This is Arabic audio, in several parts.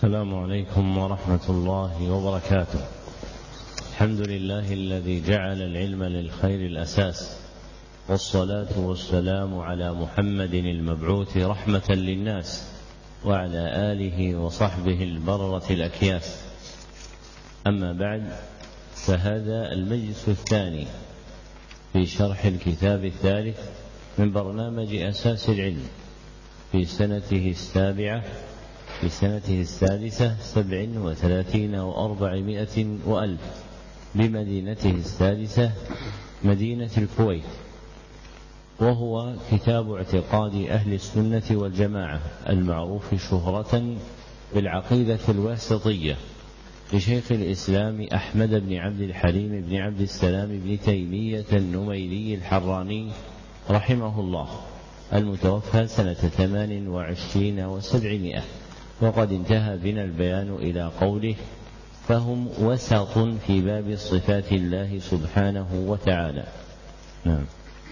السلام عليكم ورحمة الله وبركاته. الحمد لله الذي جعل العلم للخير الأساس، والصلاة والسلام على محمد المبعوث رحمة للناس وعلى آله وصحبه البررة الأكياس. أما بعد، فهذا المجلس الثاني في شرح الكتاب الثالث من برنامج أساس العلم في سنته السابعة، في سنته السادسة 37 و400 وألف بمدينته السادسة مدينة الكويت، وهو كتاب اعتقاد أهل السنة والجماعة المعروف شهرة بالعقيدة الواسطية لشيخ الإسلام أحمد بن عبد الحليم بن عبد السلام بن تيمية النميري الحراني رحمه الله، المتوفى سنة 28 و700. وقد انتهى بنا البيان إلى قوله: فهم وسط في باب صفات الله سبحانه وتعالى. نعم.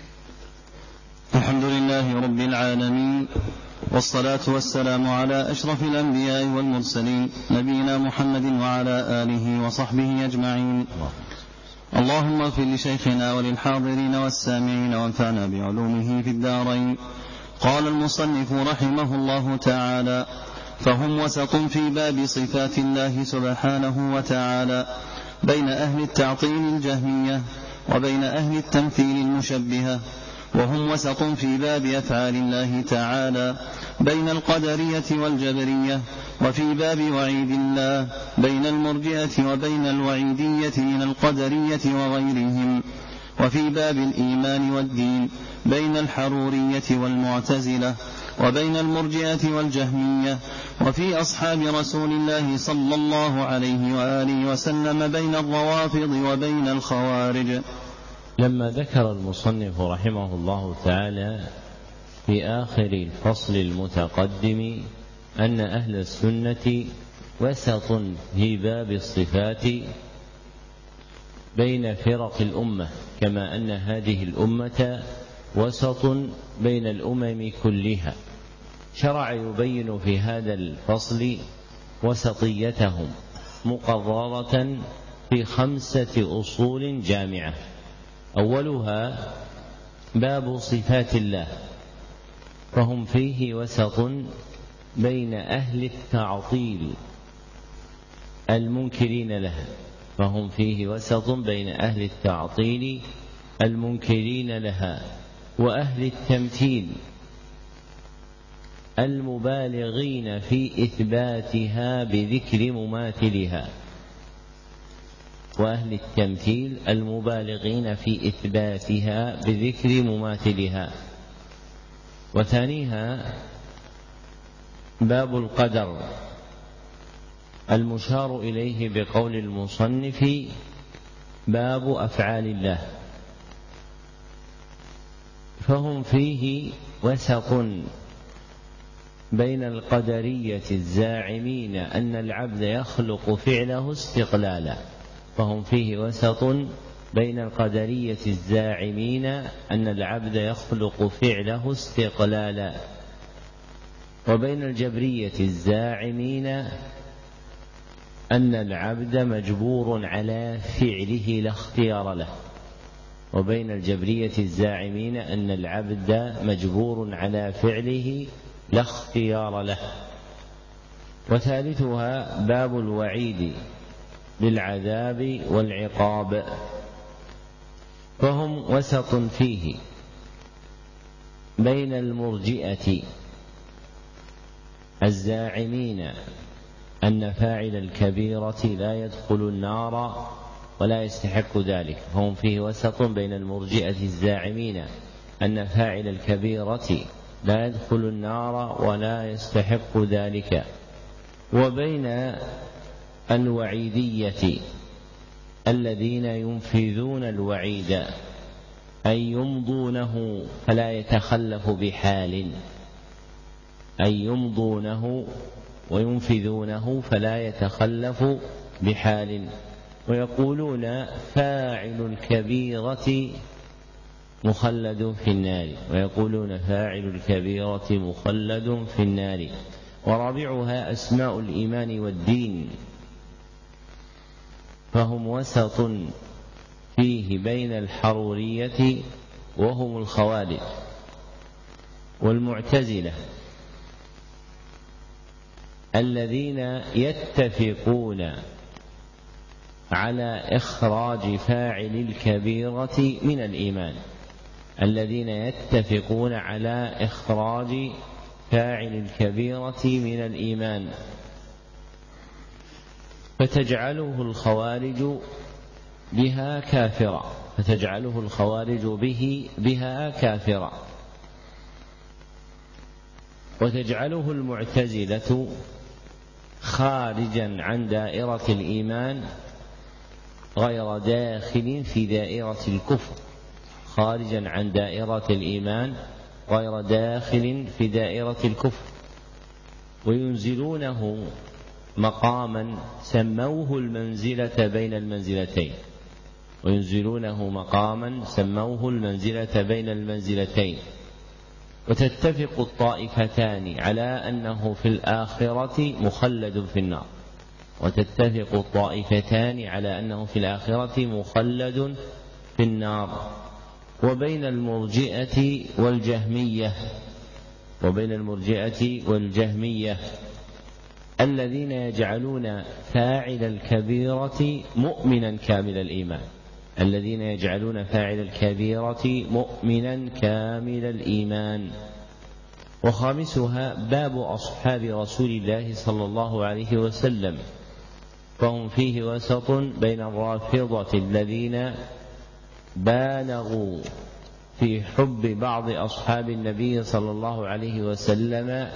الحمد لله رب العالمين، والصلاة والسلام على أشرف الأنبياء والمرسلين، نبينا محمد وعلى آله وصحبه أجمعين. اللهم اغفر لشيخنا وللحاضرين والسامعين وانفعنا بعلومه في الدارين. قال المصنف رحمه الله تعالى: فهم وسط في باب صفات الله سبحانه وتعالى بين أهل التعطيل الجهمية وبين أهل التمثيل المشبهة، وهم وسط في باب أفعال الله تعالى بين القدرية والجبرية، وفي باب وعيد الله بين المرجئة وبين الوعيدية من القدرية وغيرهم، وفي باب الإيمان والدين بين الحرورية والمعتزلة وبين المرجئة والجهمية، وفي أصحاب رسول الله صلى الله عليه وآله وسلم بين الروافض وبين الخوارج. لما ذكر المصنف رحمه الله تعالى في آخر الفصل المتقدم أن أهل السنة وسط في باب الصفات بين فرق الأمة، كما أن هذه الأمة وسط بين الأمم كلها، شرع يبين في هذا الفصل وسطيتهم مقررة في 5 أصول جامعة. أولها باب صفات الله، فهم فيه وسط بين أهل التعطيل المنكرين لها، فهم فيه وسط بين أهل التعطيل المنكرين لها وأهل التمثيل المبالغين في إثباتها بذكر مماثلها، وأهل التمثيل المبالغين في إثباتها بذكر مماثلها. وثانيها باب القدر المشار إليه بقول المصنف باب أفعال الله، فهم فيه وسط بين القدرية الزاعمين أن العبد يخلق فعله استقلالا، فهم فيه وسط بين القدرية الزاعمين أن العبد يخلق فعله استقلالا، وبين الجبرية الزاعمين أن العبد مجبور على فعله لا اختيار له، وبين الجبرية الزاعمين أن العبد مجبور على فعله لا اختيار له. وثالثها باب الوعيد بالعذاب والعقاب، فهم وسط فيه بين المرجئة الزاعمين أن فاعل الكبيرة لا يدخل النار ولا يستحق ذلك، فهم فيه وسط بين المرجئة الزاعمين أن فاعل الكبيرة لا يدخل النار ولا يستحق ذلك، وبين الوعيدية الذين ينفذون الوعيد أي يمضونه فلا يتخلف بحال، أي يمضونه وينفذونه فلا يتخلف بحال، ويقولون فاعل الكبيرة مخلد في النار، ويقولون فاعل الكبيرة مخلد في النار، ورابعها أسماء الإيمان والدين، فهم وسط فيه بين الحرورية وهم الخوارج والمعتزلة الذين يتفقون على إخراج فاعل الكبيرة من الإيمان، الذين يتفقون على إخراج فاعل الكبيرة من الإيمان، فتجعله الخوارج بها كافرا، فتجعله الخوارج بها كافرا، وتجعله المعتزلة خارجا عن دائرة الإيمان غير داخل في دائرة الكفر، خارجا عن دائرة الإيمان غير داخل في دائرة الكفر، وينزلونه مقاما سموه المنزلة بين المنزلتين، وينزلونه مقاما سموه المنزلة بين المنزلتين. وتتفق الطائفتان على أنه في الآخرة مخلد في النار، وتتفق الطائفتان على أنه في الآخرة مخلد في النار. وبين المرجئة والجهمية الذين يجعلون فاعل الكبيرة مؤمنا كامل الإيمان، الذين يجعلون فاعل الكبيرة مؤمنا كامل الإيمان. وخامسها باب أصحاب رسول الله صلى الله عليه وسلم، فهم فيه وسط بين الرافضة الذين بالغوا في حب بعض أصحاب النبي صلى الله عليه وسلم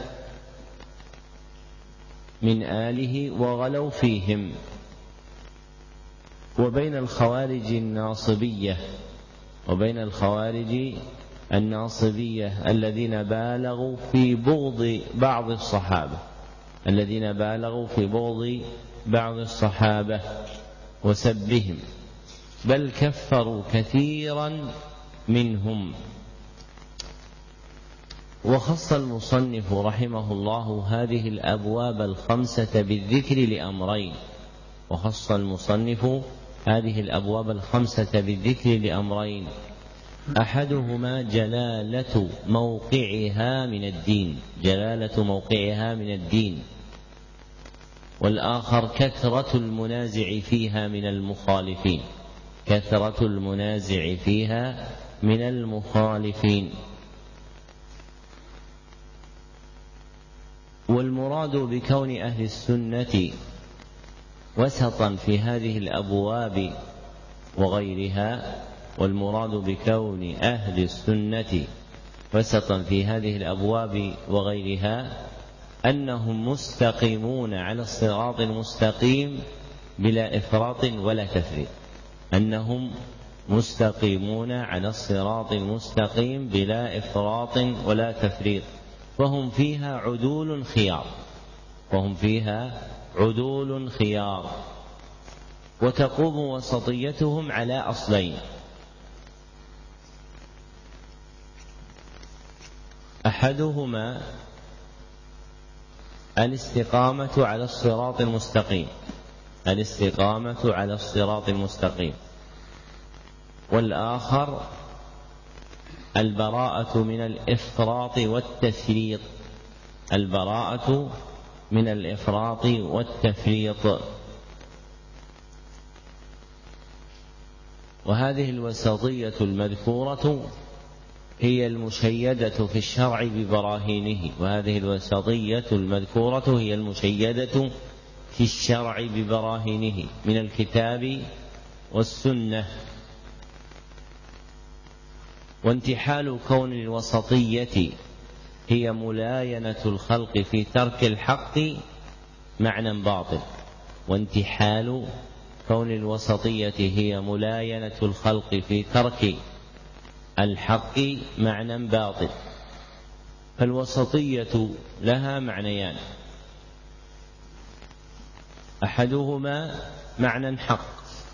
من آله وغلوا فيهم، وبين الخوارج الناصبية الذين بالغوا في بغض بعض الصحابة وسبهم، بل كفروا كثيرا منهم. وخص المصنف رحمه الله هذه الأبواب الخمسة بالذكر لأمرين، أحدهما جلالة موقعها من الدين، والآخر كثرة المنازع فيها من المخالفين. والمراد بكون أهل السنة وسطا في هذه الأبواب وغيرها أنهم مستقيمون على الصراط المستقيم بلا إفراط ولا تفريط، فهم فيها عدول خيار. وتقوم وسطيتهم على أصلين: أحدهما الاستقامة على الصراط المستقيم، والآخر البراءة من الإفراط والتفريط. وهذه الوسطية المذكورة هي المشيدة في الشرع ببراهينه من الكتاب والسنة. وانتحال كون الوسطية هي ملاينة الخلق في ترك الحق معنى باطل، فالوسطية لها معنيان: أحدهما معنى حق،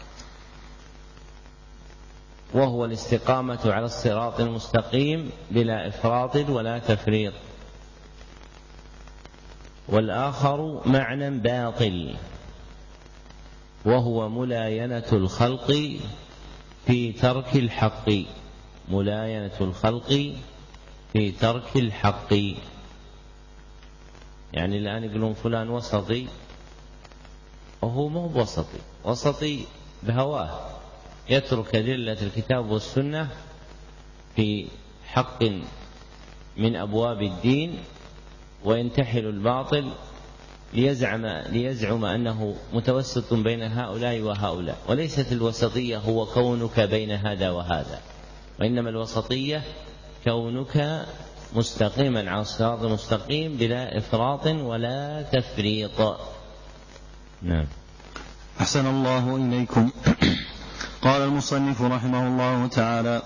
وهو الاستقامة على الصراط المستقيم بلا إفراط ولا تفريط، والآخر معنى باطل، وهو ملاينة الخلق في ترك الحق، ملاينة الخلق في ترك الحق. يعني الآن يقولون فلان وسطي، وهو مو بوسطي، وسطي بهواه، يترك أدلة الكتاب والسنة في حق من أبواب الدين وينتحل الباطل ليزعم أنه متوسط بين هؤلاء وهؤلاء. وليست الوسطية هو كونك بين هذا وهذا، وإنما الوسطية كونك مستقيما على الصراط المستقيم بلا إفراط ولا تفريط. نعم. أحسن الله إليكم. قال المصنف رحمه الله تعالى: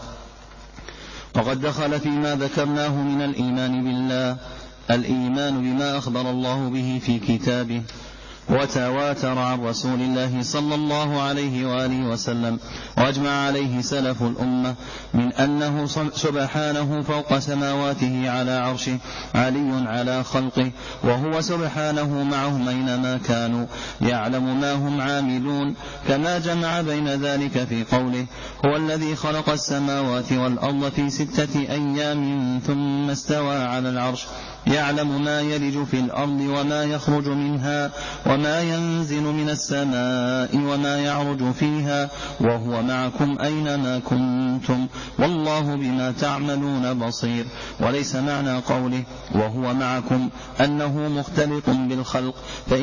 وقد دخل فيما ذكرناه من الإيمان بالله الإيمان بما أخبر الله به في كتابه وتواتر عن رسول الله صلى الله عليه وآله وسلم وأجمع عليه سلف الأمة من أنه سبحانه فوق سماواته على عرشه علي على خلقه، وهو سبحانه معهم أينما كانوا يعلم ما هم عاملون، كما جمع بين ذلك في قوله: هو الذي خلق السماوات والأرض في 6 أيام ثم استوى على العرش يعلم ما يلج في الأرض وما يخرج منها وما ينزل من السماء وما يعرج فيها، وهو معكم أينما كنتم والله بما تعملون بصير. وليس معنى قوله وهو معكم أنه مختلط بالخلق،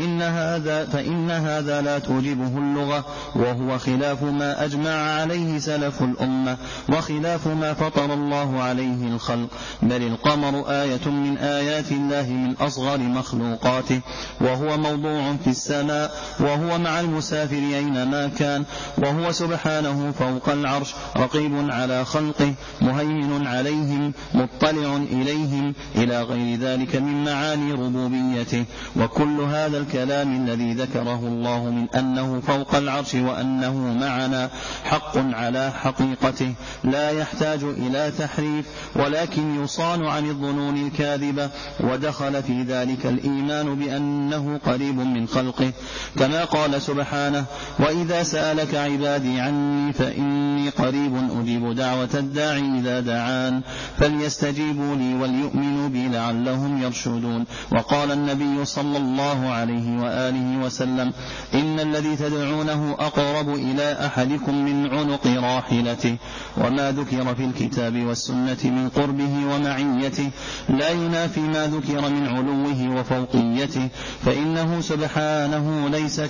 فإن هذا لا توجبه اللغة، وهو خلاف ما أجمع عليه سلف الأمة وخلاف ما فطر الله عليه الخلق. بل القمر آية من آيات الله من أصغر مخلوقاته، وهو موضوع في السماء، وهو مع المسافر أينما كان، وهو سبحانه فوق العرش رقيب على خلقه مهيمن عليهم مطلع إليهم، إلى غير ذلك من معاني ربوبيته. وكل هذا الكلام الذي ذكره الله من أنه فوق العرش وأنه معنا حق على حقيقته، لا يحتاج إلى تحريف، ولكن يصان عن الظنون الكاذبة. ودخل في ذلك الإيمان بأنه قريب من خلقه، كما قال سبحانه: وإذا سألك عبادي عني فإني قريب أجيب دعوة الداعي إذا دعان فليستجيبوا لي وليؤمنوا بي لعلهم يرشدون. وقال النبي صلى الله عليه وآله وسلم: إن الذي تدعونه أقرب إلى أحدكم من عنق راحلته. وما ذكر في الكتاب والسنة من قربه ومعيته لا ينافي ما ذكر من علوه وفوقيته، فإنه سبحانه ليس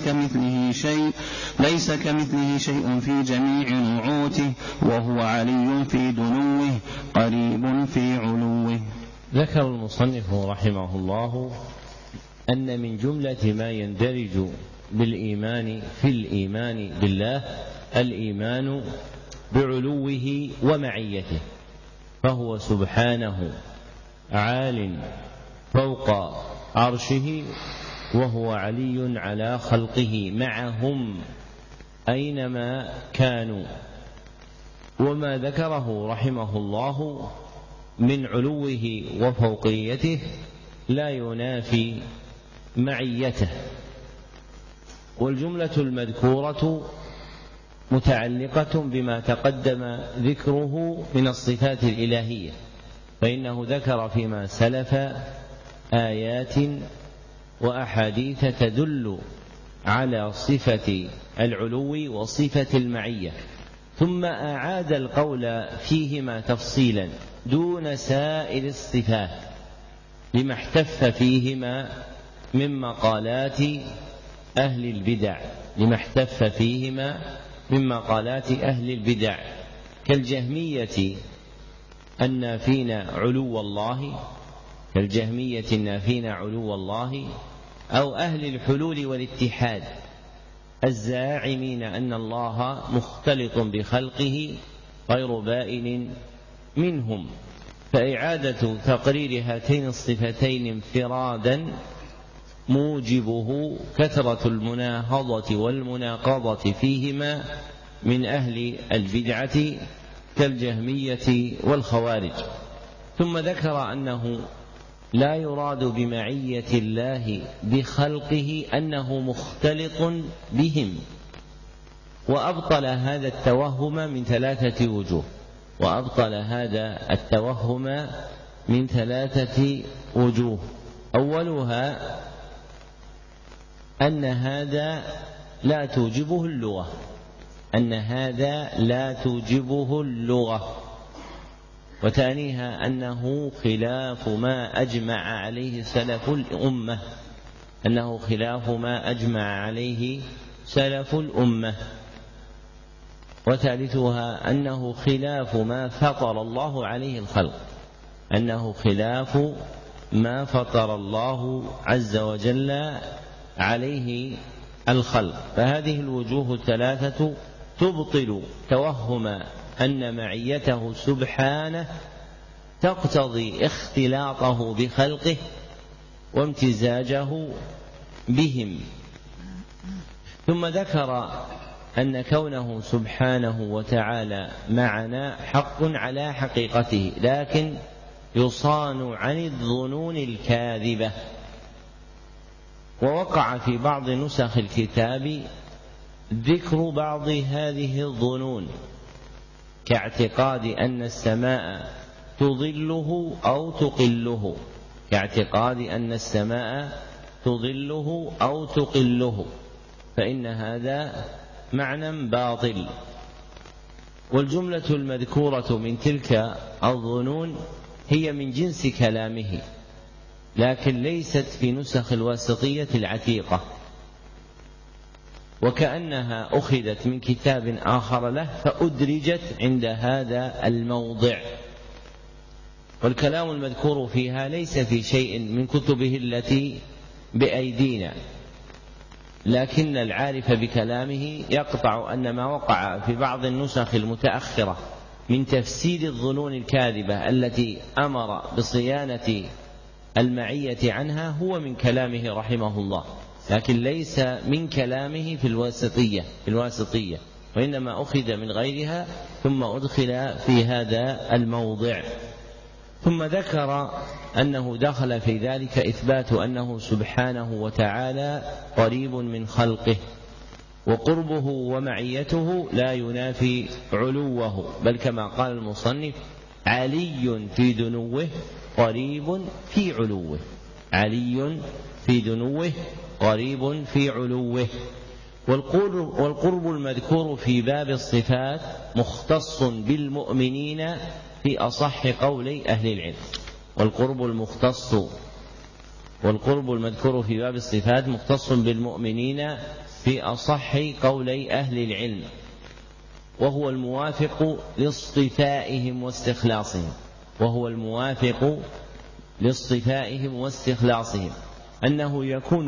كمثله شيء في جميع نعوته، وهو علي في دنوه قريب في علوه. ذكر المصنف رحمه الله أن من جملة ما يندرج بالإيمان في الإيمان بالله الإيمان بعلوه ومعيته، فهو سبحانه عال فوق عرشه، وهو علي على خلقه معهم أينما كانوا. وما ذكره رحمه الله من علوه وفوقيته لا ينافي معيته. والجملة المذكورة متعلقة بما تقدم ذكره من الصفات الإلهية، فإنه ذكر فيما سلف آيات وأحاديث تدل على صفة العلو وصفة المعية، ثم أعاد القول فيهما تفصيلا دون سائر الصفات لما احتف فيهما من مقالات أهل البدع كالجهمية النافين علو الله، أو أهل الحلول والاتحاد الزاعمين أن الله مختلط بخلقه غير بائن منهم. فإعادة تقرير هاتين الصفتين انفرادا موجبه كثرة المناهضة والمناقضة فيهما من أهل البدعة كالجهمية والخوارج. ثم ذكر أنه لا يراد بمعية الله بخلقه أنه مختلط بهم، وأبطل هذا التوهم من 3 وجوه، وأبطل هذا التوهم من 3 وجوه. أولها أن هذا لا توجبه اللغة، أن هذا لا توجبه اللغة. وثانيها أنه خلاف ما أجمع عليه سلف الأمة، أنه خلاف ما أجمع عليه سلف الأمة. وثالثها أنه خلاف ما فطر الله عليه الخلق، أنه خلاف ما فطر الله عز وجل عليه الخلق. فهذه الوجوه ال3 تبطل توهم أن معيته سبحانه تقتضي اختلاطه بخلقه وامتزاجه بهم. ثم ذكر أن كونه سبحانه وتعالى معنا حق على حقيقته، لكن يصان عن الظنون الكاذبة. ووقع في بعض نسخ الكتاب ذكر بعض هذه الظنون، كاعتقاد أن السماء تظله أو تقله، كاعتقاد أن السماء تظله أو تقله، فإن هذا معنى باطل. والجملة المذكورة من تلك الظنون هي من جنس كلامه، لكن ليست في نسخ الواسطية العتيقة، وكأنها أخذت من كتاب آخر له فأدرجت عند هذا الموضع. والكلام المذكور فيها ليس في شيء من كتبه التي بأيدينا، لكن العارف بكلامه يقطع أن ما وقع في بعض النسخ المتأخرة من تفسير الظنون الكاذبة التي أمر بصيانة المعية عنها هو من كلامه رحمه الله، لكن ليس من كلامه في الواسطية، وإنما أخذ من غيرها ثم أدخل في هذا الموضع. ثم ذكر أنه دخل في ذلك إثبات أنه سبحانه وتعالى قريب من خلقه، وقربه ومعيته لا ينافي علوه، بل كما قال المصنف: علي في دنوه قريب في علوه، علي في دنوه قريب في علوه. والقرب المذكور في باب الصفات مختص بالمؤمنين في أصح قولي أهل العلم. والقرب المذكور في باب الصفات مختص بالمؤمنين في أصح قولي أهل العلم، وهو الموافق لاصطفائهم واستخلاصهم، أنه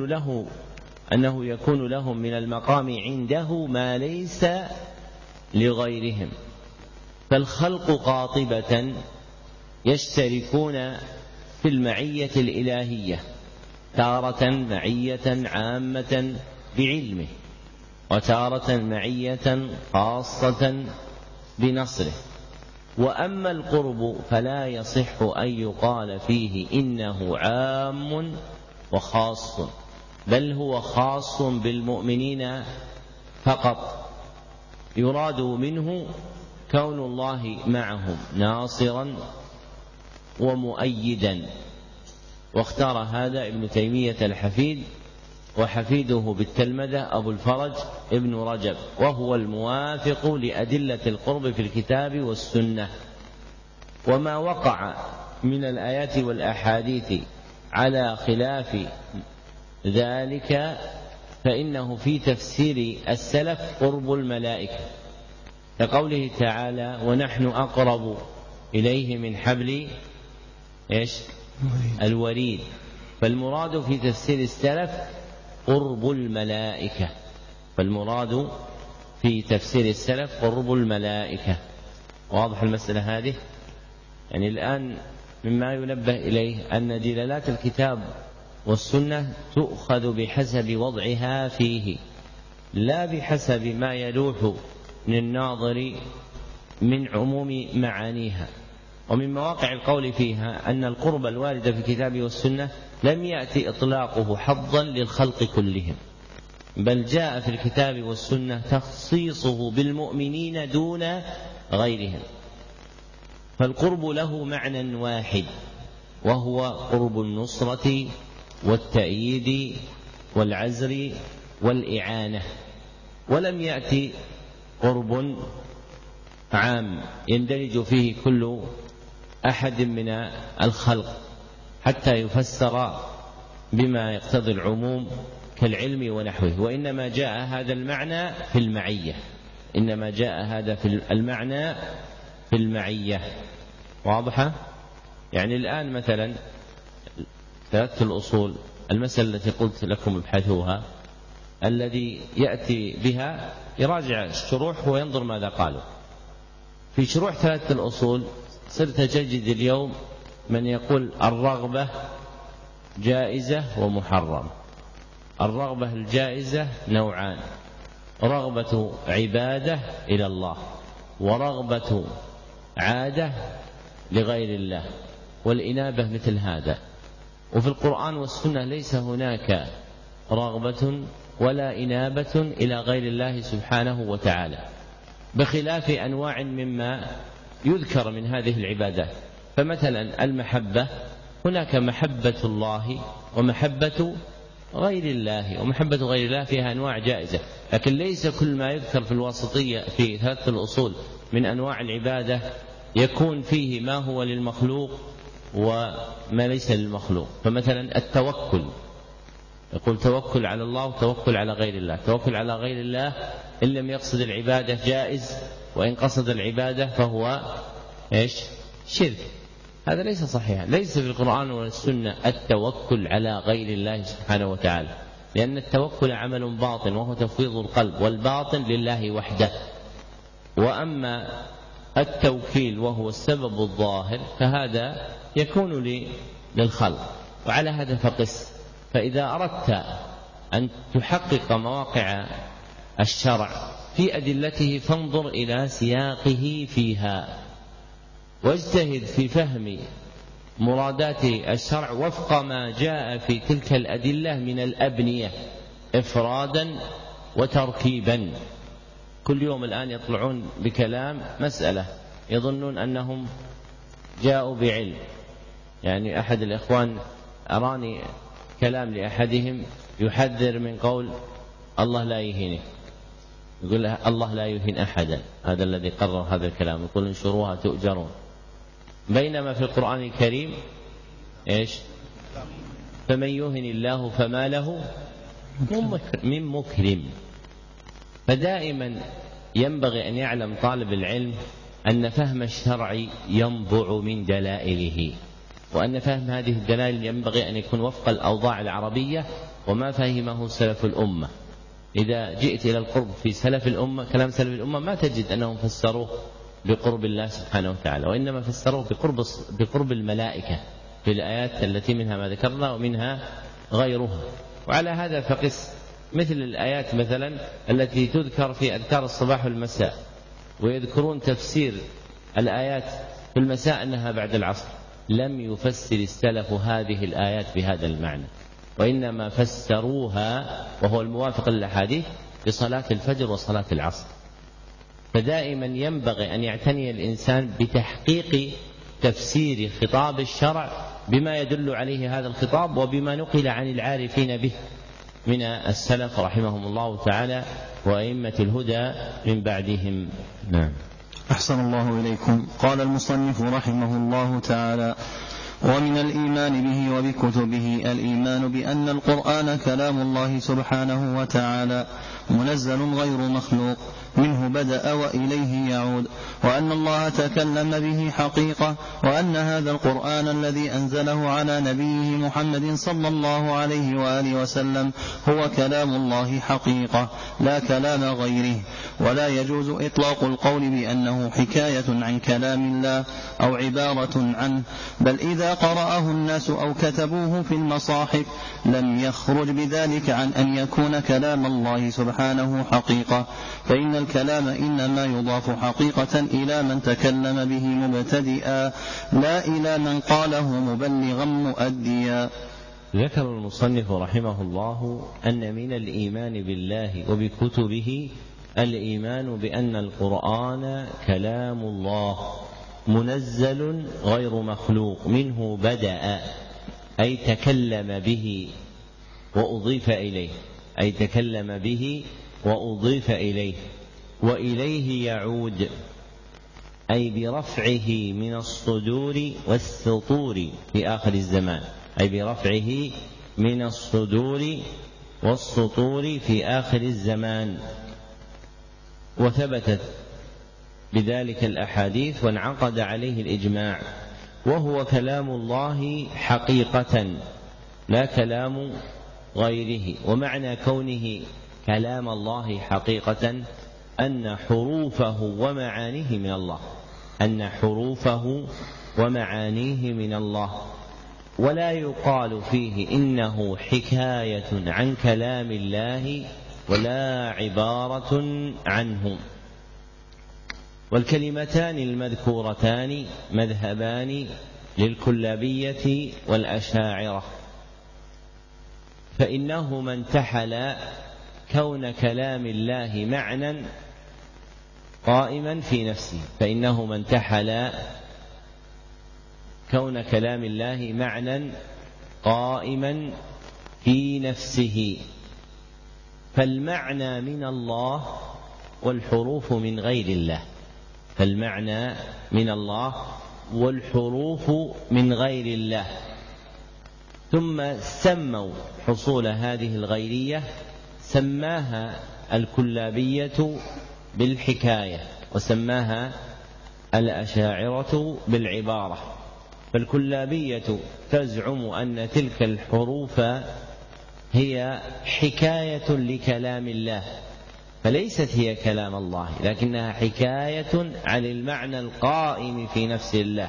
يكون لهم من المقام عنده ما ليس لغيرهم. فالخلق قاطبة يشتركون في المعية الإلهية، تارة معية عامة بعلمه، وتارة معية خاصة بنصره. وأما القرب فلا يصح أن يقال فيه إنه عام وخاص، بل هو خاص بالمؤمنين فقط، يراد منه كون الله معهم ناصرا ومؤيدا. واختار هذا ابن تيمية الحفيد، وحفيده بالتلمذة أبو الفرج ابن رجب، وهو الموافق لأدلة القرب في الكتاب والسنة. وما وقع من الآيات والأحاديث على خلاف ذلك فإنه في تفسير السلف قرب الملائكة، كقوله تعالى: ونحن أقرب إليه من حبل الوريد. فالمراد في تفسير السلف قرب الملائكة، واضح المسألة هذه؟ يعني الآن مما ينبه إليه أن دلالات الكتاب والسنة تؤخذ بحسب وضعها فيه، لا بحسب ما يلوح من الناظر من عموم معانيها. ومن مواقع القول فيها أن القرب الوارد في الكتاب والسنة لم يأتي إطلاقه حظا للخلق كلهم، بل جاء في الكتاب والسنة تخصيصه بالمؤمنين دون غيرهم، فالقرب له معنى واحد وهو قرب النصرة والتأييد والعزر والإعانة، ولم يأتي قرب عام يندرج فيه كل أحد من الخلق حتى يفسر بما يقتضي العموم كالعلم ونحوه، وإنما جاء هذا المعنى في المعية، إنما جاء هذا في المعنى في المعية. واضحة؟ يعني الآن مثلا ثلاثة الأصول، المسألة التي قلت لكم ابحثوها، الذي يأتي بها يراجع الشروح وينظر ماذا قالوا في شروح ثلاثة الأصول. صرت تجد اليوم من يقول الرغبة جائزة ومحرم. الرغبة الجائزة نوعان: رغبة عبادة إلى الله، ورغبة عادة لغير الله، والإنابة مثل هذا. وفي القرآن والسنة ليس هناك رغبة ولا إنابة إلى غير الله سبحانه وتعالى، بخلاف أنواع مما يذكر من هذه العبادات. فمثلا المحبة، هناك محبة الله ومحبة غير الله، ومحبة غير الله فيها أنواع جائزة، لكن ليس كل ما يذكر في الواسطية في ثلاثة الأصول من أنواع العبادة يكون فيه ما هو للمخلوق وما ليس للمخلوق. فمثلا التوكل، يقول توكل على الله وتوكل على غير الله. توكل على غير الله إن لم يقصد العبادة جائز، وإن قصد العبادة فهو شرك. هذا ليس صحيحا، ليس في القرآن والسنة التوكل على غير الله سبحانه وتعالى، لأن التوكل عمل باطن وهو تفويض القلب، والباطن لله وحده. وأما التوكيل وهو السبب الظاهر فهذا يكون للخلق. وعلى هذا فقس. فإذا أردت أن تحقق مواقع الشرع في أدلته فانظر إلى سياقه فيها، واجتهد في فهم مرادات الشرع وفق ما جاء في تلك الأدلة من الأبنية إفرادا وتركيبا. كل يوم الآن يطلعون بكلام مسألة يظنون أنهم جاءوا بعلم. يعني أحد الإخوان أراني كلام لأحدهم يحذر من قول الله لا يهينك، يقول الله لا يهين أحدا، هذا الذي قرر هذا الكلام، يقول انشروها تؤجرون. بينما في القرآن الكريم فمن يهن الله فما له من مكرم. فدائما ينبغي أن يعلم طالب العلم أن فهم الشرع ينبع من دلائله، وأن فهم هذه الدلائل ينبغي أن يكون وفق الأوضاع العربية وما فهمه سلف الأمة. إذا جئت إلى القرب في سلف الأمة، كلام سلف الأمة ما تجد أنهم فسروه بقرب الله سبحانه وتعالى، وإنما فسروه بقرب الملائكة في الآيات التي منها ما ذكرنا ومنها غيرها. وعلى هذا فقس مثل الآيات مثلا التي تذكر في أذكار الصباح والمساء، ويذكرون تفسير الآيات في المساء أنها بعد العصر. لم يفسر السلف هذه الآيات بهذا المعنى، وإنما فسروها وهو الموافق للأحاديث بصلاة الفجر وصلاة العصر. فدائما ينبغي أن يعتني الإنسان بتحقيق تفسير خطاب الشرع بما يدل عليه هذا الخطاب وبما نقل عن العارفين به من السلف رحمهم الله تعالى وأئمة الهدى من بعدهم. نعم. أحسن الله إليكم. قال المصنف رحمه الله تعالى: ومن الإيمان به وبكتبه الإيمان بأن القرآن كلام الله سبحانه وتعالى منزل غير مخلوق، منه بدأ وإليه يعود، وأن الله تكلم به حقيقة، وأن هذا القرآن الذي أنزله على نبيه محمد صلى الله عليه وآله وسلم هو كلام الله حقيقة لا كلام غيره، ولا يجوز إطلاق القول بأنه حكاية عن كلام الله أو عبارة عنه، بل إذا قرأه الناس أو كتبوه في المصاحف لم يخرج بذلك عن أن يكون كلام الله سبحانه حقيقة، فإن الكلام إنما يضاف حقيقة إلى من تكلم به مبتدئا لا إلى من قاله مبلغا مؤديا. ذكر المصنف رحمه الله أن من الإيمان بالله وبكتبه الإيمان بأن القرآن كلام الله منزل غير مخلوق، منه بدأ أي تكلم به وأضيف إليه، أي تكلم به وأضيف إليه، وإليه يعود أي برفعه من الصدور والسطور في آخر الزمان، أي برفعه من الصدور والسطور في آخر الزمان. وثبتت بذلك الأحاديث وانعقد عليه الإجماع، وهو كلام الله حقيقة لا كلام غيره. ومعنى كونه كلام الله حقيقة أن حروفه ومعانيه من الله، أن حروفه ومعانيه من الله، ولا يقال فيه إنه حكاية عن كلام الله ولا عبارة عنه. والكلمتان المذكورتان مذهبان للكلابية والأشاعرة، فإنهما انتحلا كون كلام الله معنى قائما في نفسه، فإنهما انتحلا كون كلام الله معنى قائما في نفسه، فالمعنى من الله والحروف من غير الله، فالمعنى من الله والحروف من غير الله. ثم سموا حصول هذه الغيرية، سماها الكلابية بالحكاية وسماها الأشاعرة بالعبارة. فالكلابية تزعم أن تلك الحروف هي حكاية لكلام الله، فليست هي كلام الله، لكنها حكاية عن المعنى القائم في نفس الله.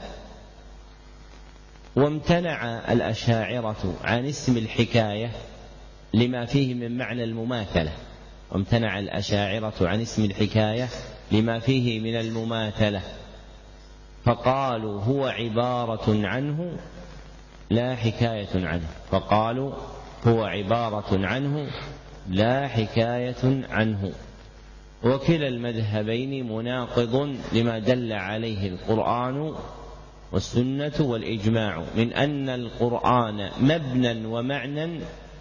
وامتنع الأشاعرة عن اسم الحكاية لما فيه من معنى المماثلة، وامتنع الأشاعرة عن اسم الحكاية لما فيه من المماثلة، فقالوا هو عبارة عنه لا حكاية عنه، فقالوا هو عبارة عنه لا حكاية عنه. وكلا المذهبين مناقض لما دل عليه القرآن والسنة والإجماع من أن القرآن مبنى ومعنى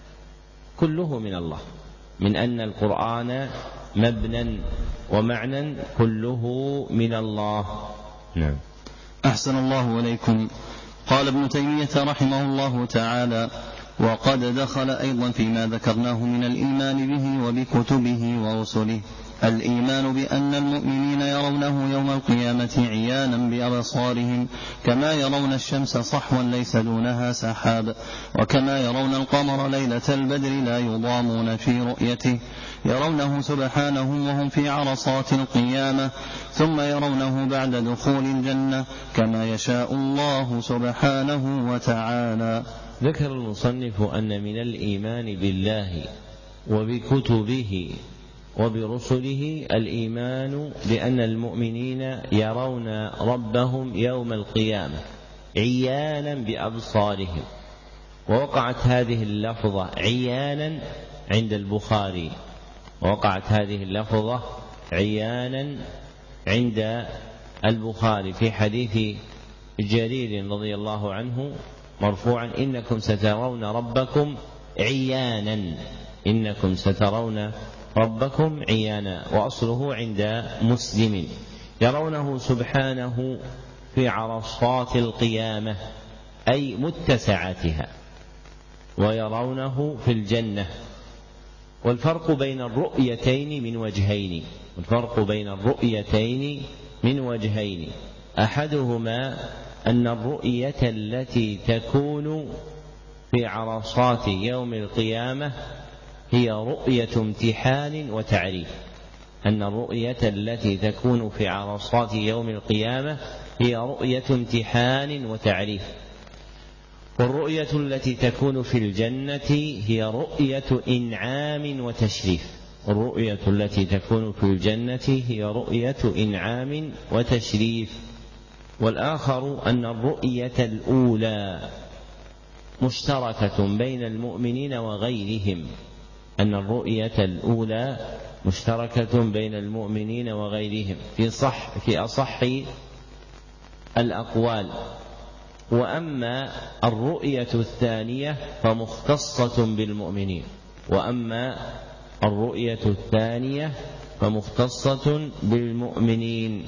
كله من الله، من أن القرآن مبنى ومعنى كله من الله. نعم. أحسن الله إليكم. قال ابن تيمية رحمه الله تعالى: وقد دخل أيضا فيما ذكرناه من الإيمان به وبكتبه ورسله الإيمان بأن المؤمنين يرونه يوم القيامة عيانا بأبصارهم، كما يرون الشمس صحوا ليس دونها سحاب، وكما يرون القمر ليلة البدر لا يضامون في رؤيته، يرونه سبحانه وهم في عرصات القيامة، ثم يرونه بعد دخول الجنة كما يشاء الله سبحانه وتعالى. ذكر المصنف أن من الإيمان بالله وبكتبه وبرسله الإيمان بأن المؤمنين يرون ربهم يوم القيامة عيانا بأبصارهم. ووقعت هذه اللفظة عيانا عند البخاري، ووقعت هذه اللفظة عيانا عند البخاري في حديث جرير رضي الله عنه مرفوعا: إنكم سترون ربكم عيانا، إنكم سترون ربكم عيانا. وأصله عند مسلم: يرونه سبحانه في عرصات القيامة أي متسعاتها، ويرونه في الجنة. والفرق بين الرؤيتين من وجهين، والفرق بين الرؤيتين من وجهين: أحدهما أن الرؤية التي تكون في عرصات يوم القيامة هي رؤية امتحان وتعريف، أن الرؤية التي تكون في عرصات يوم القيامة هي رؤية امتحان وتعريف، والرؤية التي تكون في الجنة هي رؤية إنعام وتشريف. الرؤية التي تكون في الجنة هي رؤية إنعام وتشريف. والآخر أن الرؤية الأولى مشتركة بين المؤمنين وغيرهم، أن الرؤية الأولى مشتركة بين المؤمنين وغيرهم في أصح الأقوال. وأما الرؤية الثانية فمختصة بالمؤمنين، وأما الرؤية الثانية فمختصة بالمؤمنين،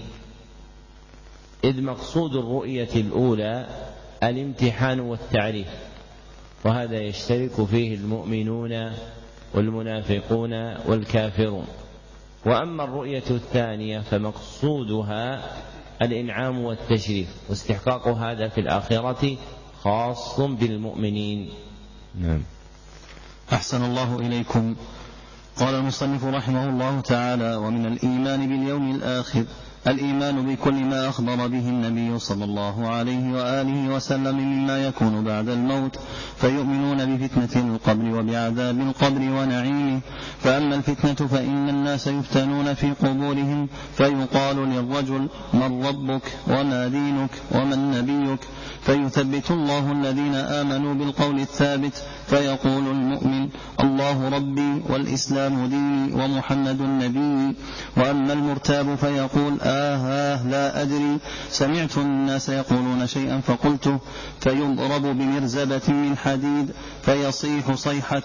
إذ مقصود الرؤية الأولى الامتحان والتعريف، وهذا يشترك فيه المؤمنون والمنافقون والكافرون. وأما الرؤية الثانية فمقصودها الإنعام والتشريف، واستحقاق هذا في الآخرة خاص بالمؤمنين. نعم. أحسن الله إليكم. قال المصنف رحمه الله تعالى: ومن الإيمان باليوم الآخر الإيمان بكل ما أخبر به النبي صلى الله عليه وآله وسلم مما يكون بعد الموت، فيؤمنون بفتنة القبر وبعذاب القبر ونعيمه. فأما الفتنة فإن الناس يفتنون في قبورهم، فيقال للرجل: من ربك وما دينك ومن نبيك؟ فيثبت الله الذين آمنوا بالقول الثابت، فيقول المؤمن: الله ربي والإسلام ديني ومحمد نبيي. وأما المرتاب فيقول: لا أدري، سمعت الناس يقولون شيئا فقلته. فيضرب بمرزبة من حديد فيصيح صيحة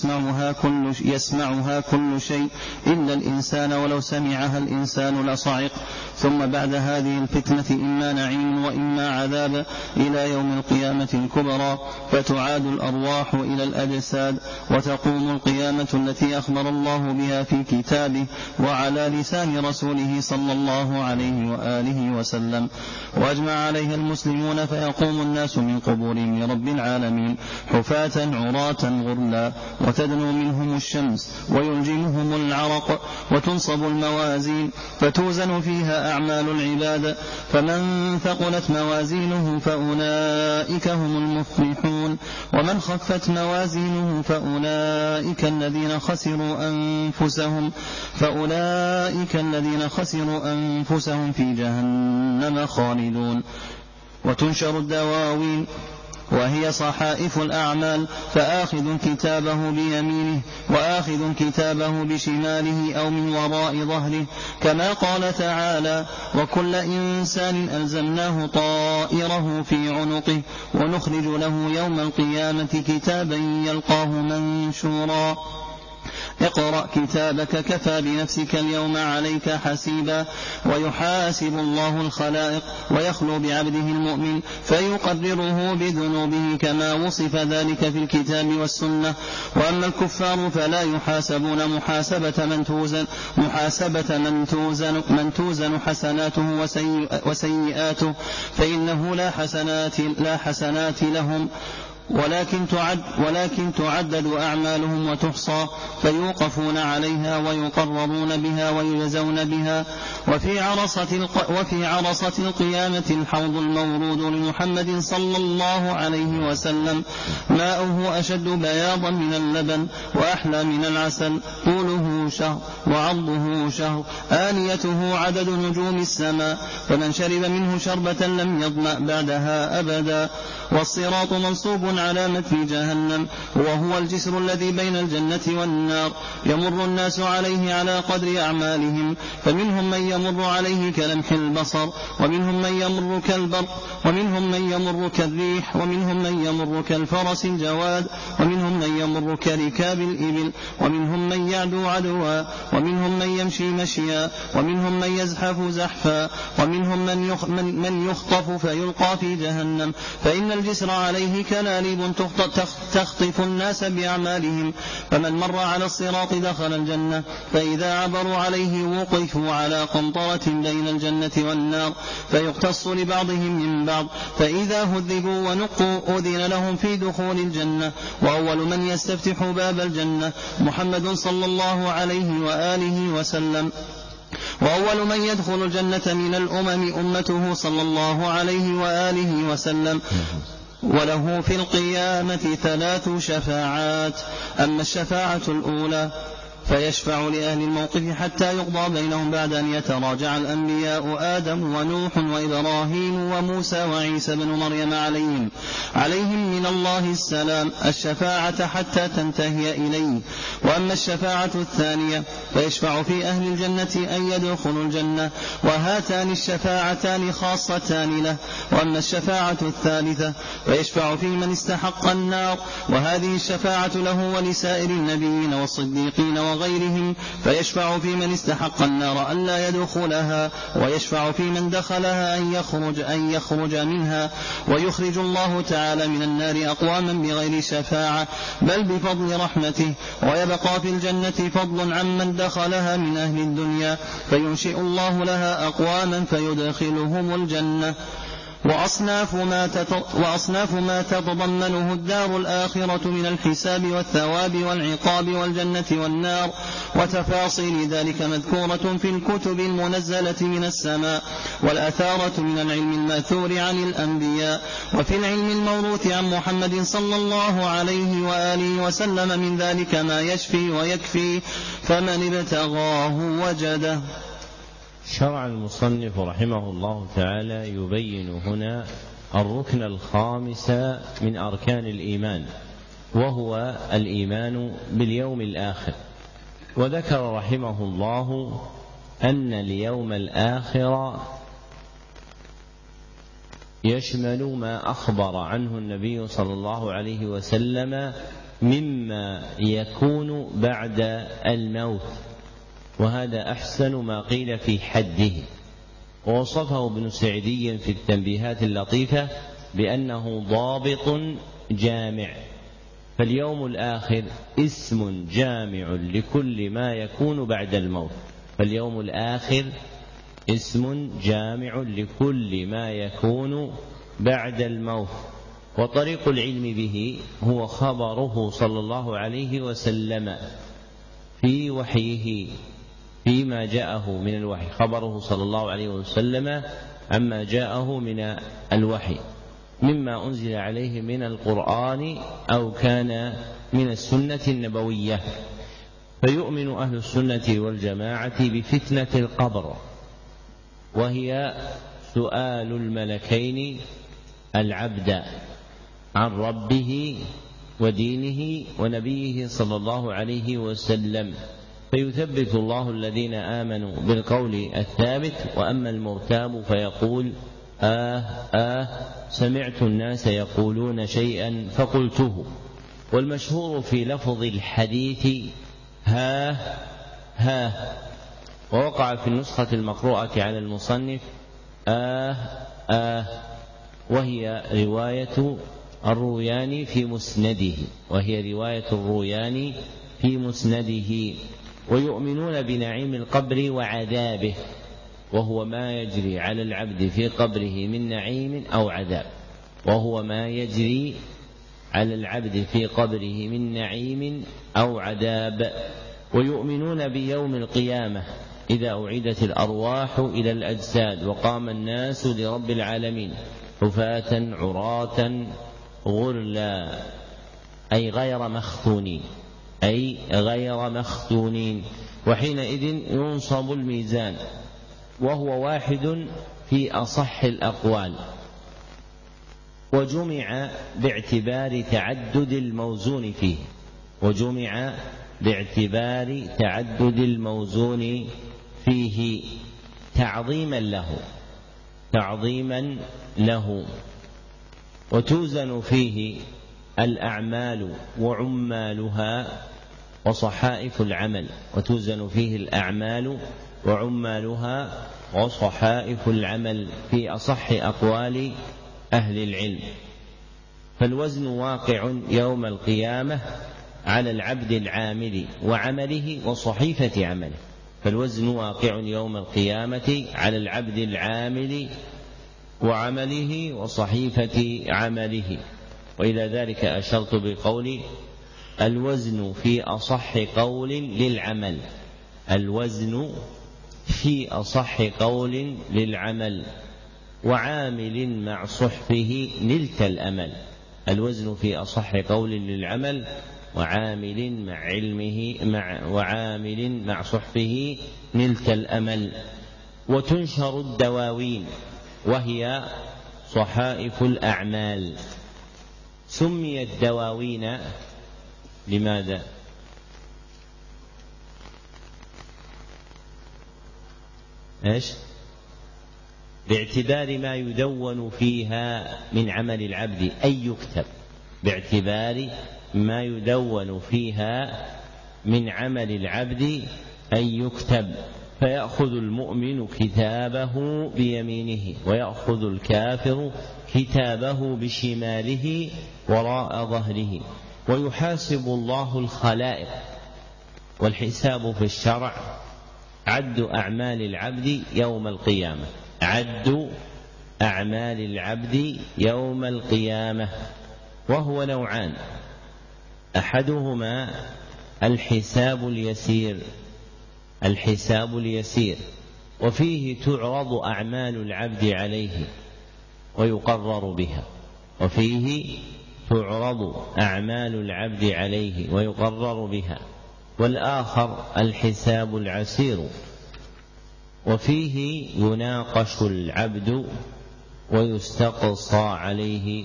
يسمعها كل شيء إلا الإنسان، ولو سمعها الإنسان لصعق. ثم بعد هذه الفتنة إما نعيم وإما عذاب إلى يوم القيامة الكبرى، فتعاد الأرواح إلى الأجساد، وتقوم القيامة التي أخبر الله بها في كتابه وعلى لسان رسوله صلى الله عليه وآله وسلم، وأجمع عليها المسلمون. فيقوم الناس من قبورهم لرب العالمين حفاة عراة غرلا، وتدنو منهم الشمس ويلجمهم العرق، وتنصب الموازين فتوزن فيها أعمال العباد، فمن ثقلت موازينه فأولئك هم المفلحون، ومن خفت موازينه فأولئك الذين خسروا أنفسهم في جهنم خالدون. وتنشر الدواوين وهي صحائف الأعمال، فآخذ كتابه بيمينه وآخذ كتابه بشماله أو من وراء ظهره، كما قال تعالى: وكل إنسان ألزمناه طائره في عنقه ونخرج له يوم القيامة كتابا يلقاه منشورا. اقرأ كتابك كفى بنفسك اليوم عليك حسيبا. ويحاسب الله الخلائق ويخلو بعبده المؤمن فيقرره بذنوبه كما وصف ذلك في الكتاب والسنة. وأما الكفار فلا يحاسبون محاسبة من توزن حسناته وسيئاته، فإنه لا حسنات لهم، ولكن تعدد أعمالهم وتحصى، فيوقفون عليها ويقررون بها ويجزون بها. وفي عرصة القيامة الحوض المورود لمحمد صلى الله عليه وسلم، ماؤه أشد بياضا من اللبن وأحلى من العسل، طوله شهر وعرضه شهر، آنيته عدد نجوم السماء، فمن شرب منه شربة لم يظمأ بعدها أبدا. والصراط منصوب على متن جهنم، وهو الجسر الذي بين الجنة والنار، يمر الناس عليه على قدر أعمالهم، فمنهم من يمر عليه كلمح البصر، ومنهم من يمر كالبرق، ومنهم من يمر كالريح، ومنهم من يمر كالفرس الجواد، ومنهم من يمر كركاب الإبل، ومنهم من يعدو عدوا، ومنهم من يمشي مشيا، ومنهم من يزحف زحفا، ومنهم من يخطف فيلقى في جهنم. فإن الجسر عليه كلاليب تخطف الناس بأعمالهم، فمن مر على الصراط دخل الجنة، فإذا عبروا عليه وقفوا على قنطرة بين الجنة والنار، فيقتص لبعضهم من بعض، فإذا هذبوا ونقوا أذن لهم في دخول الجنة. وأول من يستفتح باب الجنة محمد صلى الله عليه وآله وسلم، وأول من يدخل الجنة من الأمم أمته صلى الله عليه وآله وسلم. وله في القيامة 3 شفاعات. أما الشفاعة الأولى فيشفع لأهل الموقف حتى يقضى بينهم بعد أن يتراجع الأنبياء آدم ونوح وإبراهيم وموسى وعيسى بن مريم عليهم من الله السلام الشفاعة حتى تنتهي إليه. وأما الشفاعة الثانية فيشفع في أهل الجنة أن يدخلوا الجنة، وهاتان الشفاعتان خاصتان له. وأما الشفاعة الثالثة فيشفع في من استحق النار، وهذه الشفاعة له ولسائر النبيين والصديقين وغيرهم. فيشفع في من استحق النار ألا يدخلها، ويشفع في من دخلها أن يخرج منها. ويخرج الله تعالى من النار أقواما بغير شفاعة بل بفضل رحمته، ويبقى في الجنة فضل عمن دخلها من أهل الدنيا، فينشئ الله لها أقواما فيدخلهم الجنة. وأصناف ما تتضمنه الدار الآخرة من الحساب والثواب والعقاب والجنة والنار، وتفاصيل ذلك مذكورة في الكتب المنزلة من السماء، والأثارة من العلم الماثور عن الأنبياء، وفي العلم الموروث عن محمد صلى الله عليه وآله وسلم من ذلك ما يشفي ويكفي، فمن ابتغاه وجده. شرع المصنف رحمه الله تعالى يبين هنا الركن الخامس من أركان الإيمان، وهو الإيمان باليوم الآخر. وذكر رحمه الله أن اليوم الآخر يشمل ما أخبر عنه النبي صلى الله عليه وسلم مما يكون بعد الموت، وهذا أحسن ما قيل في حده. ووصفه ابن سعدي في التنبيهات اللطيفة بأنه ضابط جامع. فاليوم الآخر اسم جامع لكل ما يكون بعد الموت، فاليوم الآخر اسم جامع لكل ما يكون بعد الموت. وطريق العلم به هو خبره صلى الله عليه وسلم في وحيه فيما جاءه من الوحي، خبره صلى الله عليه وسلم عما جاءه من الوحي مما أنزل عليه من القرآن أو كان من السنة النبوية. فيؤمن أهل السنة والجماعة بفتنة القبر، وهي سؤال الملكين العبد عن ربه ودينه ونبيه صلى الله عليه وسلم، فيثبت الله الذين آمنوا بالقول الثابت. وأما المرتاب فيقول سمعت الناس يقولون شيئا فقلته. والمشهور في لفظ الحديث ها، ووقع في النسخة المقروءة على المصنف وهي رواية الروياني في مسنده. ويؤمنون بنعيم القبر وعذابه، وهو ما يجري على العبد في قبره من نعيم أو عذاب ويؤمنون بيوم القيامة إذا أعيدت الأرواح إلى الأجساد وقام الناس لرب العالمين حفاة عراة غرلا، أي غير مختونين. وحينئذ ينصب الميزان، وهو واحد في أصح الأقوال، وجمع باعتبار تعدد الموزون فيه تعظيما له. وتوزن فيه الأعمال وعمالها وصحائف العمل في أصح أقوال أهل العلم. فالوزن واقع يوم القيامة على العبد العامل وعمله وصحيفة عمله. وإلى ذلك أشرت بقولي الوزن في أصح قول للعمل، الوزن في أصح قول للعمل، وعامل مع صحفه نلت الأمل. الوزن في أصح قول للعمل، وعامل مع صحفه نلت الأمل. وتنشر الدواوين وهي صحائف الأعمال. سميت دواوين لماذا؟ باعتبار ما يدون فيها من عمل العبد أي يكتب، باعتبار ما يدون فيها من عمل العبد أن يكتب، فيأخذ المؤمن كتابه بيمينه ويأخذ الكافر كتابه بشماله وراء ظهره، ويحاسب الله الخلائق. والحساب في الشرع عد أعمال العبد يوم القيامة، عد أعمال العبد يوم القيامة، وهو نوعان: أحدهما الحساب اليسير، وفيه تعرض أعمال العبد عليه ويقرر بها، والآخر الحساب العسير، وفيه يناقش العبد ويستقصى عليه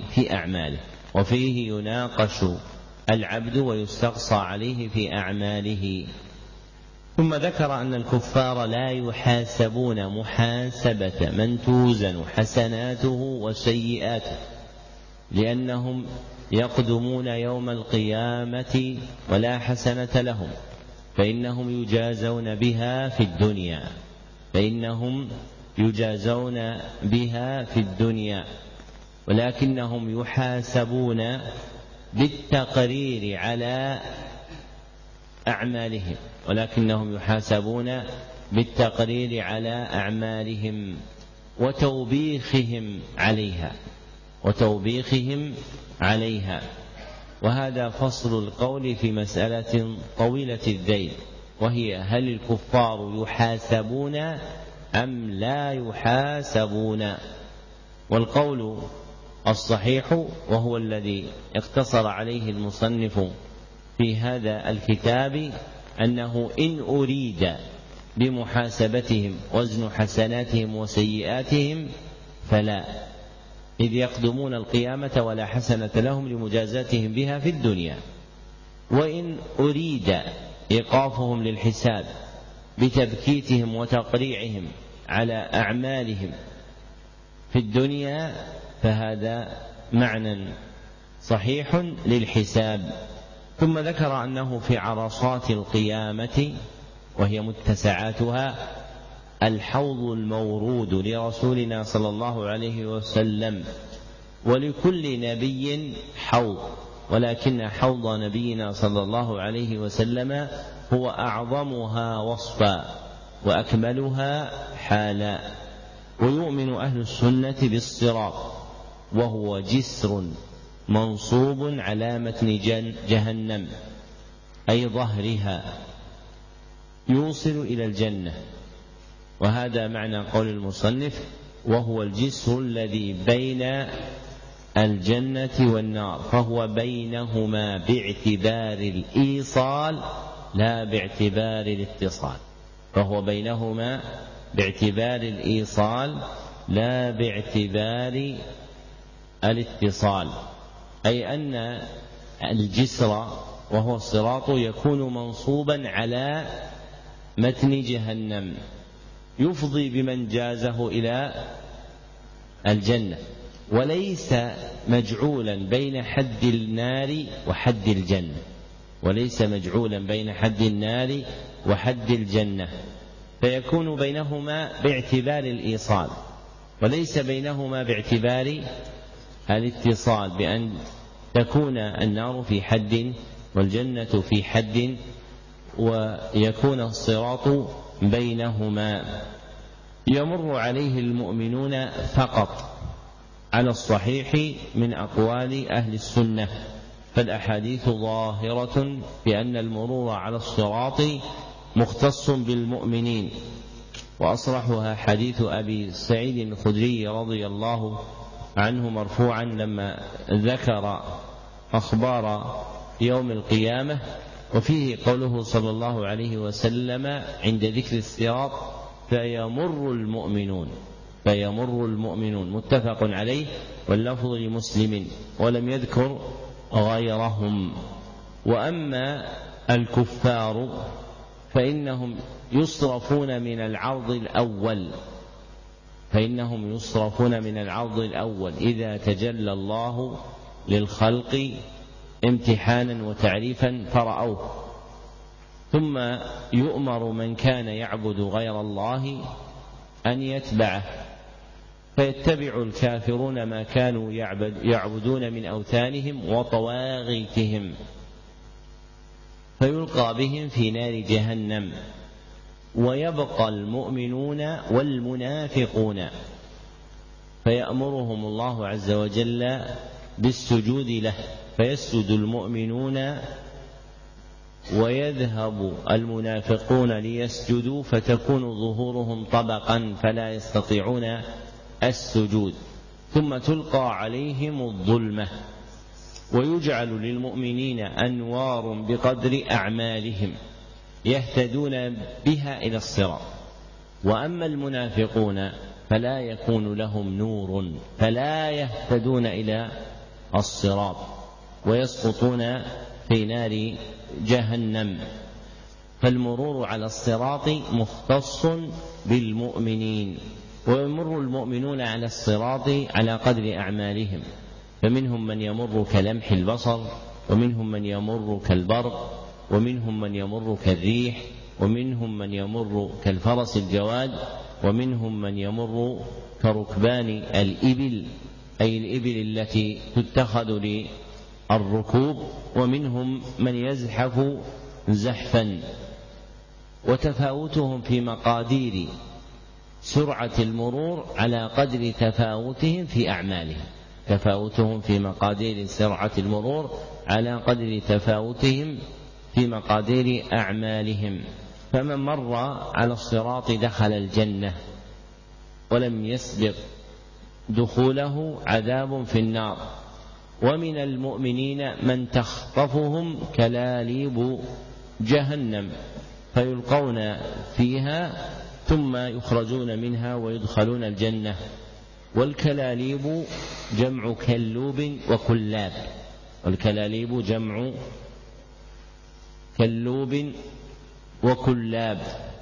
في أعماله. ثم ذكر أن الكفار لا يحاسبون محاسبة من توزن حسناته وسيئاته، لأنهم يقدمون يوم القيامة ولا حسنة لهم، فإنهم يجازون بها في الدنيا، ولكنهم يحاسبون بالتقرير على أعمالهم وتوبيخهم عليها. وهذا فصل القول في مسألة طويلة الذيل، وهي: هل الكفار يحاسبون أم لا يحاسبون؟ والقول الصحيح، وهو الذي اقتصر عليه المصنف في هذا الكتاب، أنه إن أريد بمحاسبتهم وزن حسناتهم وسيئاتهم فلا، إذ يقدمون القيامة ولا حسنة لهم لمجازاتهم بها في الدنيا. وإن أريد إيقافهم للحساب بتبكيتهم وتقريعهم على أعمالهم في الدنيا فهذا معنى صحيح للحساب. ثم ذكر أنه في عرصات القيامة، وهي متسعاتها، الحوض المورود لرسولنا صلى الله عليه وسلم، ولكل نبي حوض، ولكن حوض نبينا صلى الله عليه وسلم هو أعظمها وصفا وأكملها حالا. ويؤمن أهل السنة بالصراط، وهو جسر منصوب على متن جهنم أي ظهرها، يوصل إلى الجنة. وهذا معنى قول المصنف: وهو الجسر الذي بين الجنة والنار، فهو بينهما باعتبار الإيصال لا باعتبار الاتصال، أي أن الجسر وهو الصراط يكون منصوبا على متن جهنم، يفضي بمن جازه إلى الجنة، وليس مجعولا بين حد النار وحد الجنة، فيكون بينهما باعتبار الإيصال، وليس بينهما باعتبار الاتصال، بأن تكون النار في حد والجنة في حد، ويكون الصراط بينهما. يمر عليه المؤمنون فقط على الصحيح من أقوال أهل السنة، فالأحاديث ظاهرة بأن المرور على الصراط مختص بالمؤمنين، وأصرحها حديث أبي سعيد الخدري رضي الله عنه مرفوعا لما ذكر أخبار يوم القيامة، وفيه قوله صلى الله عليه وسلم عند ذكر الصراط: فيمر المؤمنون، متفق عليه، واللفظ لمسلم، ولم يذكر غيرهم. وأما الكفار فإنهم يصرفون من العرض الأول إذا تجلى الله للخلق امتحانا وتعريفا فرأوه، ثم يؤمر من كان يعبد غير الله أن يتبعه، فيتبع الكافرون ما كانوا يعبدون من أوثانهم وطواغيتهم، فيلقى بهم في نار جهنم، ويبقى المؤمنون والمنافقون، فيأمرهم الله عز وجل بالسجود له، فيسجد المؤمنون ويذهب المنافقون ليسجدوا، فتكون ظهورهم طبقا فلا يستطيعون السجود، ثم تلقى عليهم الظلمة، ويجعل للمؤمنين أنوار بقدر أعمالهم يهتدون بها إلى الصراط. وأما المنافقون فلا يكون لهم نور، فلا يهتدون إلى الصراط، ويسقطون في نار جهنم. فالمرور على الصراط مختص بالمؤمنين، ويمر المؤمنون على الصراط على قدر أعمالهم، فمنهم من يمر كلمح البصر، ومنهم من يمر كالبرق، ومنهم من يمر كالريح، ومنهم من يمر كالفرس الجواد، ومنهم من يمر كركبان الإبل، أي الإبل التي تتخذ للركوب، ومنهم من يزحف زحفا. وتفاوتهم في مقادير سرعة المرور على قدر تفاوتهم في أعمالهم، تفاوتهم في مقادير سرعة المرور على قدر تفاوتهم في مقادير أعمالهم. فمن مر على الصراط دخل الجنة، ولم يسبق دخوله عذاب في النار. ومن المؤمنين من تخطفهم كلاليب جهنم، فيلقون فيها ثم يخرجون منها ويدخلون الجنة. والكلاليب جمع كلوب وكلاب، والكلاليب جمع كلوب وكلاب،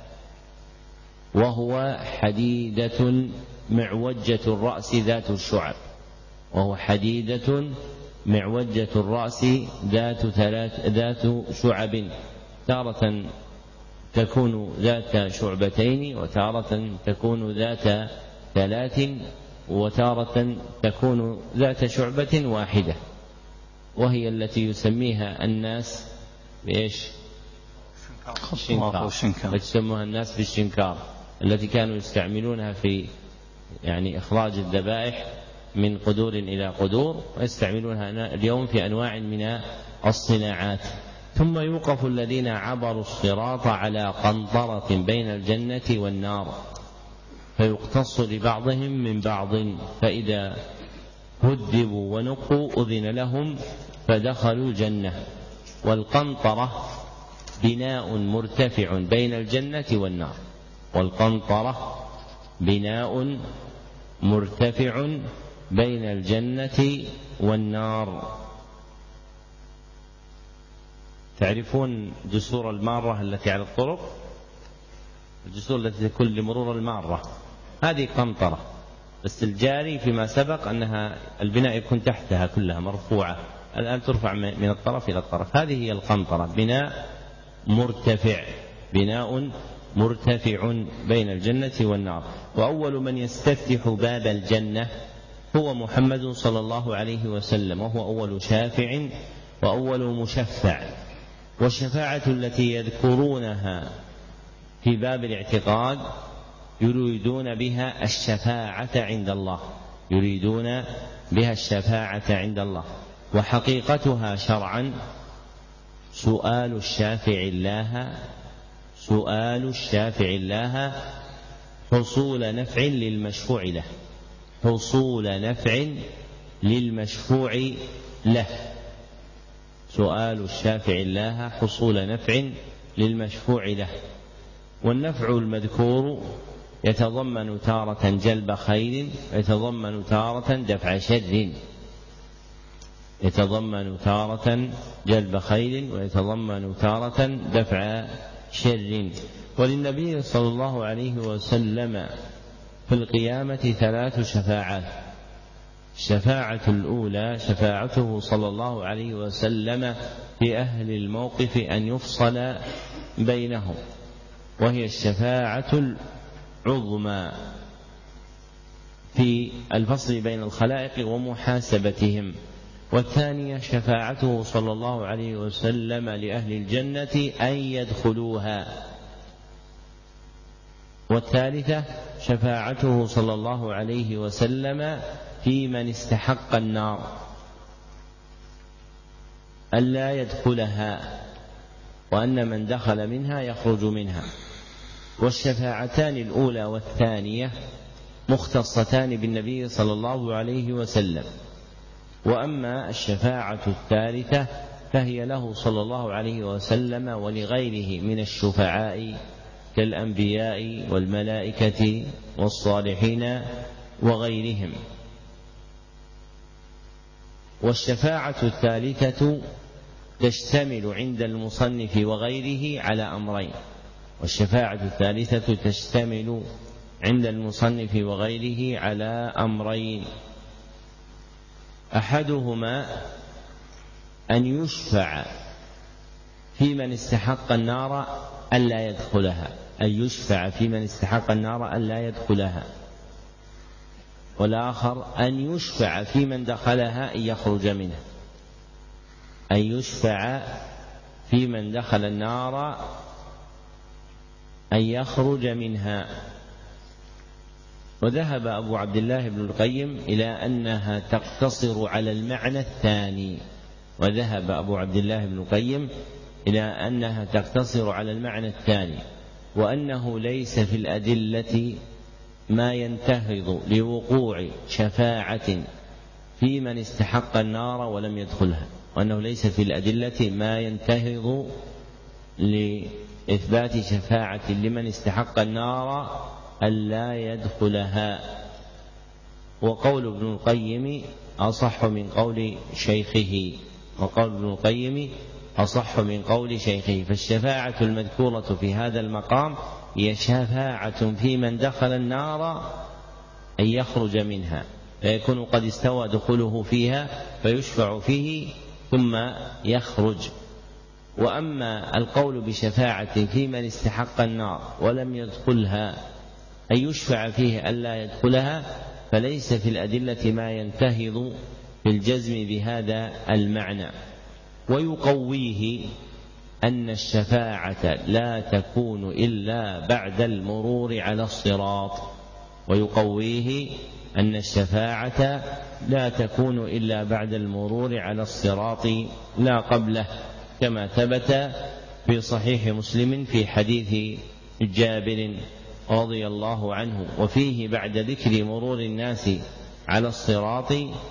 وهو حديدة معوجة الرأس ذات الشعب، وهو حديدة معوجة الرأس ذات شعب، تارة تكون ذات شعبتين، وتارة تكون ذات ثلاث، وتارة تكون ذات شعبة واحدة، وهي التي يسميها الناس بإيش؟ الشنكار، يسموها الناس بالشنكار، التي كانوا يستعملونها في إخراج الذبائح من قدور إلى قدور، ويستعملونها اليوم في أنواع من الصناعات. ثم يوقف الذين عبروا الصراط على قنطرة بين الجنة والنار، فيقتص لبعضهم من بعض، فإذا هذبوا ونقوا أذن لهم فدخلوا الجنة. والقنطرة بناء مرتفع بين الجنة والنار، والقنطرة بناء مرتفع بين الجنة والنار. تعرفون جسور المارة التي على الطرق، الجسور التي تكون لمرور المارة، هذه قنطرة، بس الجاري فيما سبق أنها البناء يكون تحتها كلها مرفوعة، الآن ترفع من الطرف إلى الطرف. هذه هي القنطرة، بناء مرتفع بين الجنة والنار. وأول من يستفتح باب الجنة هو محمد صلى الله عليه وسلم، وهو أول شافع وأول مشفع. والشفاعة التي يذكرونها في باب الاعتقاد يريدون بها الشفاعة عند الله، وحقيقتها شرعا سؤال الشافع الله حصول نفع للمشفوع له، حصول نفع للمشفوع له. سؤال الشافع الله حصول نفع للمشفوع له. والنفع المذكور يتضمن تارة جلب خير، ويتضمن تارة دفع شر، يتضمن تارة جلب خير ويتضمن تارة دفع شر. وللنبي صلى الله عليه وسلم في القيامة 3 شفاعات. الشفاعة الأولى شفاعته صلى الله عليه وسلم في أهل الموقف أن يفصل بينهم، وهي الشفاعة العظمى في الفصل بين الخلائق ومحاسبتهم. والثانية شفاعته صلى الله عليه وسلم لأهل الجنة أن يدخلوها. والثالثة شفاعته صلى الله عليه وسلم في من استحق النار ألا يدخلها، وأن من دخل منها يخرج منها. والشفاعتان الأولى والثانية مختصتان بالنبي صلى الله عليه وسلم. وأما الشفاعة الثالثة فهي له صلى الله عليه وسلم ولغيره من الشفعاء كالأنبياء والملائكة والصالحين وغيرهم. والشفاعة الثالثة تشتمل عند المصنف وغيره على أمرين. والشفاعة الثالثة تشتمل عند المصنف وغيره على أمرين: أحدهما أن يشفع في من استحق النار ألا يدخلها، أن يشفع في من استحق النار ألا يدخلها. والآخر أن يشفع في من دخلها أن يخرج منها، أن يشفع في من دخل النار أن يخرج منها. وذهب أبو عبد الله بن القيم إلى أنها تقتصر على المعنى الثاني، وذهب أبو عبد الله بن القيم إلى أنها تقتصر على المعنى الثاني، وأنه ليس في الأدلة ما ينتهض لوقوع شفاعة في من استحق النار ولم يدخلها، وأنه ليس في الأدلة ما ينتهض لإثبات شفاعة لمن استحق النار ألا يدخلها. وقول ابن القيم أصح من قول شيخه، وقول ابن القيم أصح من قول شيخه. فالشفاعة المذكورة في هذا المقام هي شفاعة في من دخل النار أن يخرج منها، فيكون قد استوى دخوله فيها فيشفع فيه ثم يخرج. وأما القول بشفاعة في من استحق النار ولم يدخلها أن يشفع فيه ألا يدخلها، فليس في الأدلة ما ينتهض بالجزم بهذا المعنى. ويقويه أن الشفاعة لا تكون إلا بعد المرور على الصراط، ويقويه أن الشفاعة لا تكون إلا بعد المرور على الصراط لا قبله، كما ثبت في صحيح مسلم في حديث جابر رضي الله عنه، وفيه بعد ذكر مرور الناس على الصراط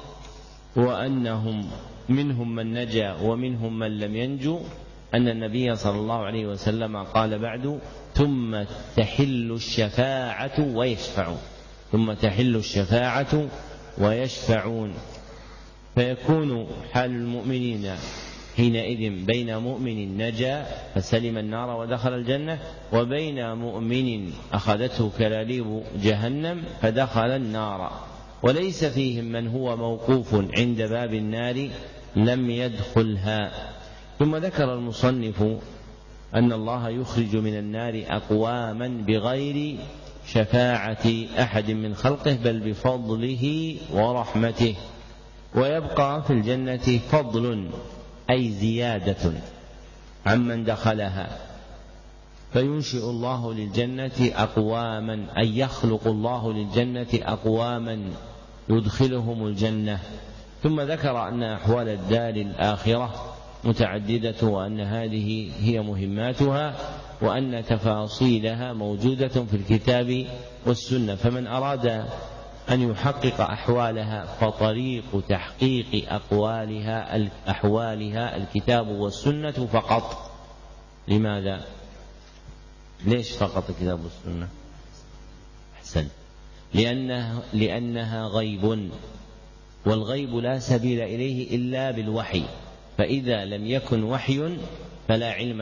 وأنهم منهم من نجا ومنهم من لم ينجو، أن النبي صلى الله عليه وسلم قال بعد: ثم تحل الشفاعة ويشفعون، ثم تحل الشفاعة ويشفعون. فيكون حال المؤمنين حينئذ بين مؤمن نجا فسلم النار ودخل الجنة، وبين مؤمن أخذته كلاليب جهنم فدخل النار، وليس فيهم من هو موقوف عند باب النار لم يدخلها. ثم ذكر المصنف أن الله يخرج من النار أقواما بغير شفاعة أحد من خلقه بل بفضله ورحمته، ويبقى في الجنة فضل أي زيادة عمن دخلها، فينشئ الله للجنة أقواما، أي يخلق الله للجنة أقواما يدخلهم الجنة. ثم ذكر أن أحوال الدار الآخرة متعددة، وأن هذه هي مهماتها، وأن تفاصيلها موجودة في الكتاب والسنة، فمن أراد أن يحقق أحوالها فطريق تحقيق أحوالها الكتاب والسنة فقط. لماذا؟ ليش فقط الكتاب والسنة؟ أحسن، لأنها غيب، والغيب لا سبيل إليه إلا بالوحي، فإذا لم يكن وحي فلا علم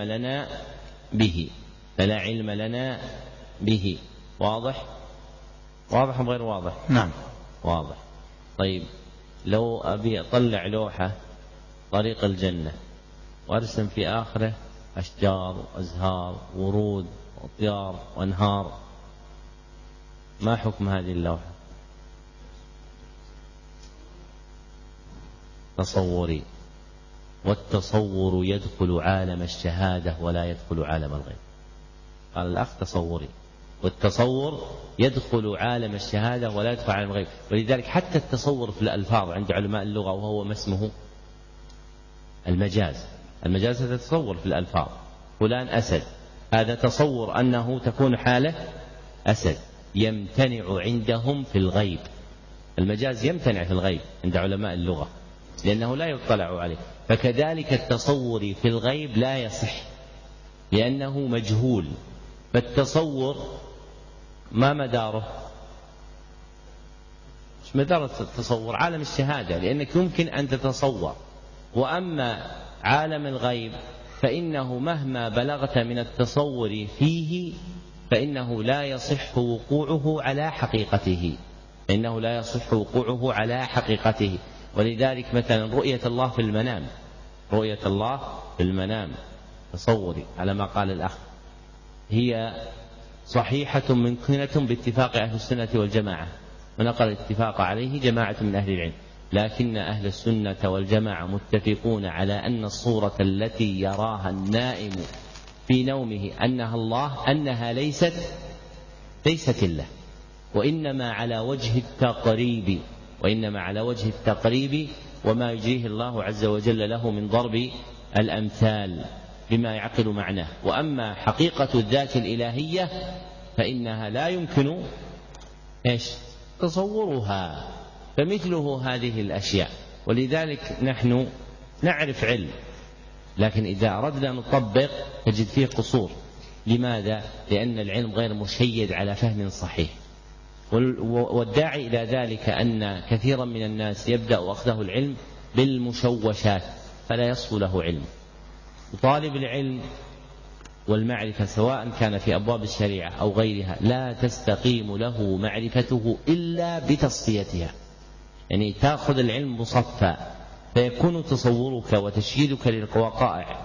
لنا به. واضح أم غير واضح؟ نعم واضح. طيب لو أبي أطلع لوحة طريق الجنة وأرسم في آخره أشجار وأزهار ورود وأطيار وأنهار، ما حكم هذه اللوحة؟ تصوري، والتصور يدخل عالم الشهادة ولا يدخل عالم الغيب. قال الأخ تصوري، والتصور يدخل عالم الشهادة ولا يدخل عالم الغيب. ولذلك حتى التصور في الألفاظ عند علماء اللغة وهو ما اسمه المجاز تتصور في الألفاظ، فلان أسد، هذا تصور أنه تكون حاله أسد، يمتنع عندهم في الغيب. المجاز يمتنع في الغيب عند علماء اللغة لأنه لا يطلع عليه، فكذلك التصور في الغيب لا يصح لأنه مجهول. فالتصور ما مداره؟ مش مدار التصور عالم الشهادة، لأنك يمكن أن تتصور. وأما عالم الغيب فإنه مهما بلغت من التصور فيه فإنه لا يصح وقوعه على حقيقته. ولذلك مثلا رؤية الله في المنام تصوري على ما قال الأخ، هي صحيحة ممكنة باتفاق أهل السنة والجماعة، ونقل الاتفاق عليه جماعة من أهل العلم، لكن أهل السنة والجماعة متفقون على أن الصورة التي يراها النائم في نومه أنها الله أنها ليست الله، وإنما على وجه التقريب وما يجريه الله عز وجل له من ضرب الأمثال بما يعقل معناه. وأما حقيقة الذات الإلهية فإنها لا يمكن تصورها، فمثله هذه الأشياء. ولذلك نحن نعرف علم، لكن إذا أردنا نطبق تجد فيه قصور. لماذا؟ لأن العلم غير مشيد على فهم صحيح. والداعي إلى ذلك أن كثيرا من الناس يبدأ أخذه العلم بالمشوشات فلا يصفو له علم. طالب العلم والمعرفة سواء كان في أبواب الشريعة أو غيرها لا تستقيم له معرفته إلا بتصفيتها، يعني تأخذ العلم مصفى، فيكون تصورك وتشييدك للوقائع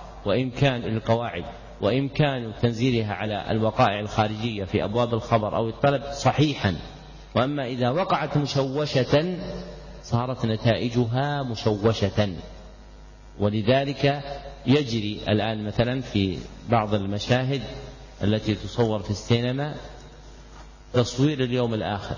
وإمكان تنزيلها على الوقائع الخارجية في أبواب الخبر أو الطلب صحيحا. وأما إذا وقعت مشوشة صارت نتائجها مشوشة. ولذلك يجري الآن مثلا في بعض المشاهد التي تصور في السينما تصوير اليوم الآخر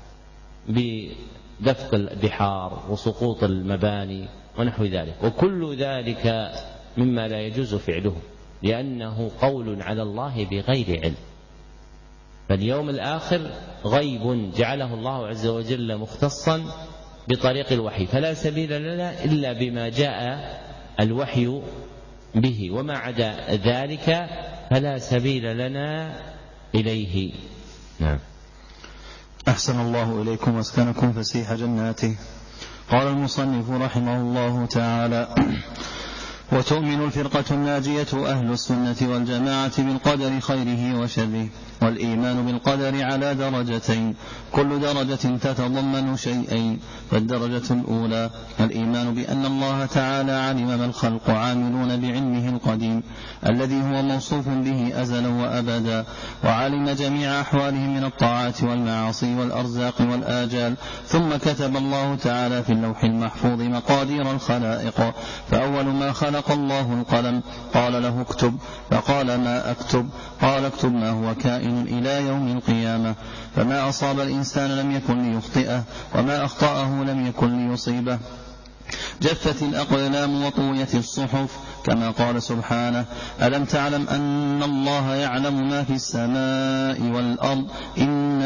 بدفق البحار وسقوط المباني ونحو ذلك، وكل ذلك مما لا يجوز فعله لأنه قول على الله بغير علم. فاليوم الآخر غيب جعله الله عز وجل مختصا بطريق الوحي، فلا سبيل لنا إلا بما جاء الوحي به، وما عدا ذلك فلا سبيل لنا إليه. نعم. أحسن الله إليكم واسكنكم فسيح جناته. قال المصنف رحمه الله تعالى: وتؤمن الفرقة الناجية أهل السنة والجماعة بالقدر خيره وشره. والإيمان بالقدر على درجتين، كل درجة تتضمن شيئين. فالدرجة الأولى الإيمان بأن الله تعالى علم ما الخلق عاملون بعلمه القديم الذي هو موصوف به أزلا وأبدا، وعلم جميع أحوالهم من الطاعات والمعاصي والأرزاق والآجال. ثم كتب الله تعالى في اللوح المحفوظ مقادير الخلائق، فأول ما خلق الله القلم قال له اكتب، فقال ما أكتب؟ قال اكتب ما هو كائن إلى يوم القيامة. فما أصاب الإنسان لم يكن ليخطئه، وما أخطأه لم يكن ليصيبه. جفت الأقلام وطويت الصحف، كما قال سبحانه: ألم تعلم أن الله يعلم ما في السماء والأرض إن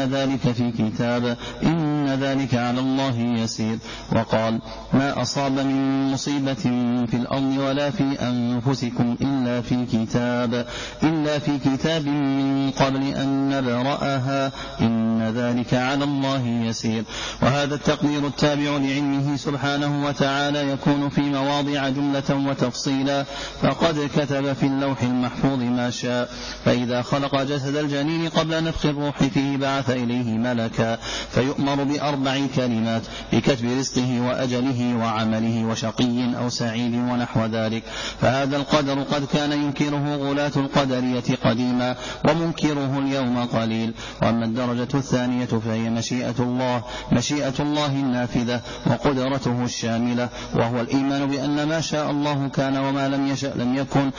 ذلك على الله يسير. وقال: ما أصاب من مصيبة في الأرض ولا في أنفسكم إلا في كتاب من قبل أن نبرأها إن ذلك على الله يسير. وهذا التقدير التابع لعلمه سبحانه وتعالى يكون في مواضع جملة وتفصيلا، فقد كتب في اللوح المحفوظ ما شاء. فإذا خلق جسد الجنين قبل نفخ الروح فيه بعث إليه ملكا فيؤمر بأربع كلمات بكتب رزقه وأجله وعمله وشقي أو سعيد ونحو ذلك. فهذا القدر قد كان ينكره غلاة القدرية قديما ومنكره اليوم قليل. وأما الدرجة الثانية فهي مشيئة الله النافذة وقدرته الشاملة، وهو الإيمان بأن ما شاء الله كان وما لم يشأ لم يكن،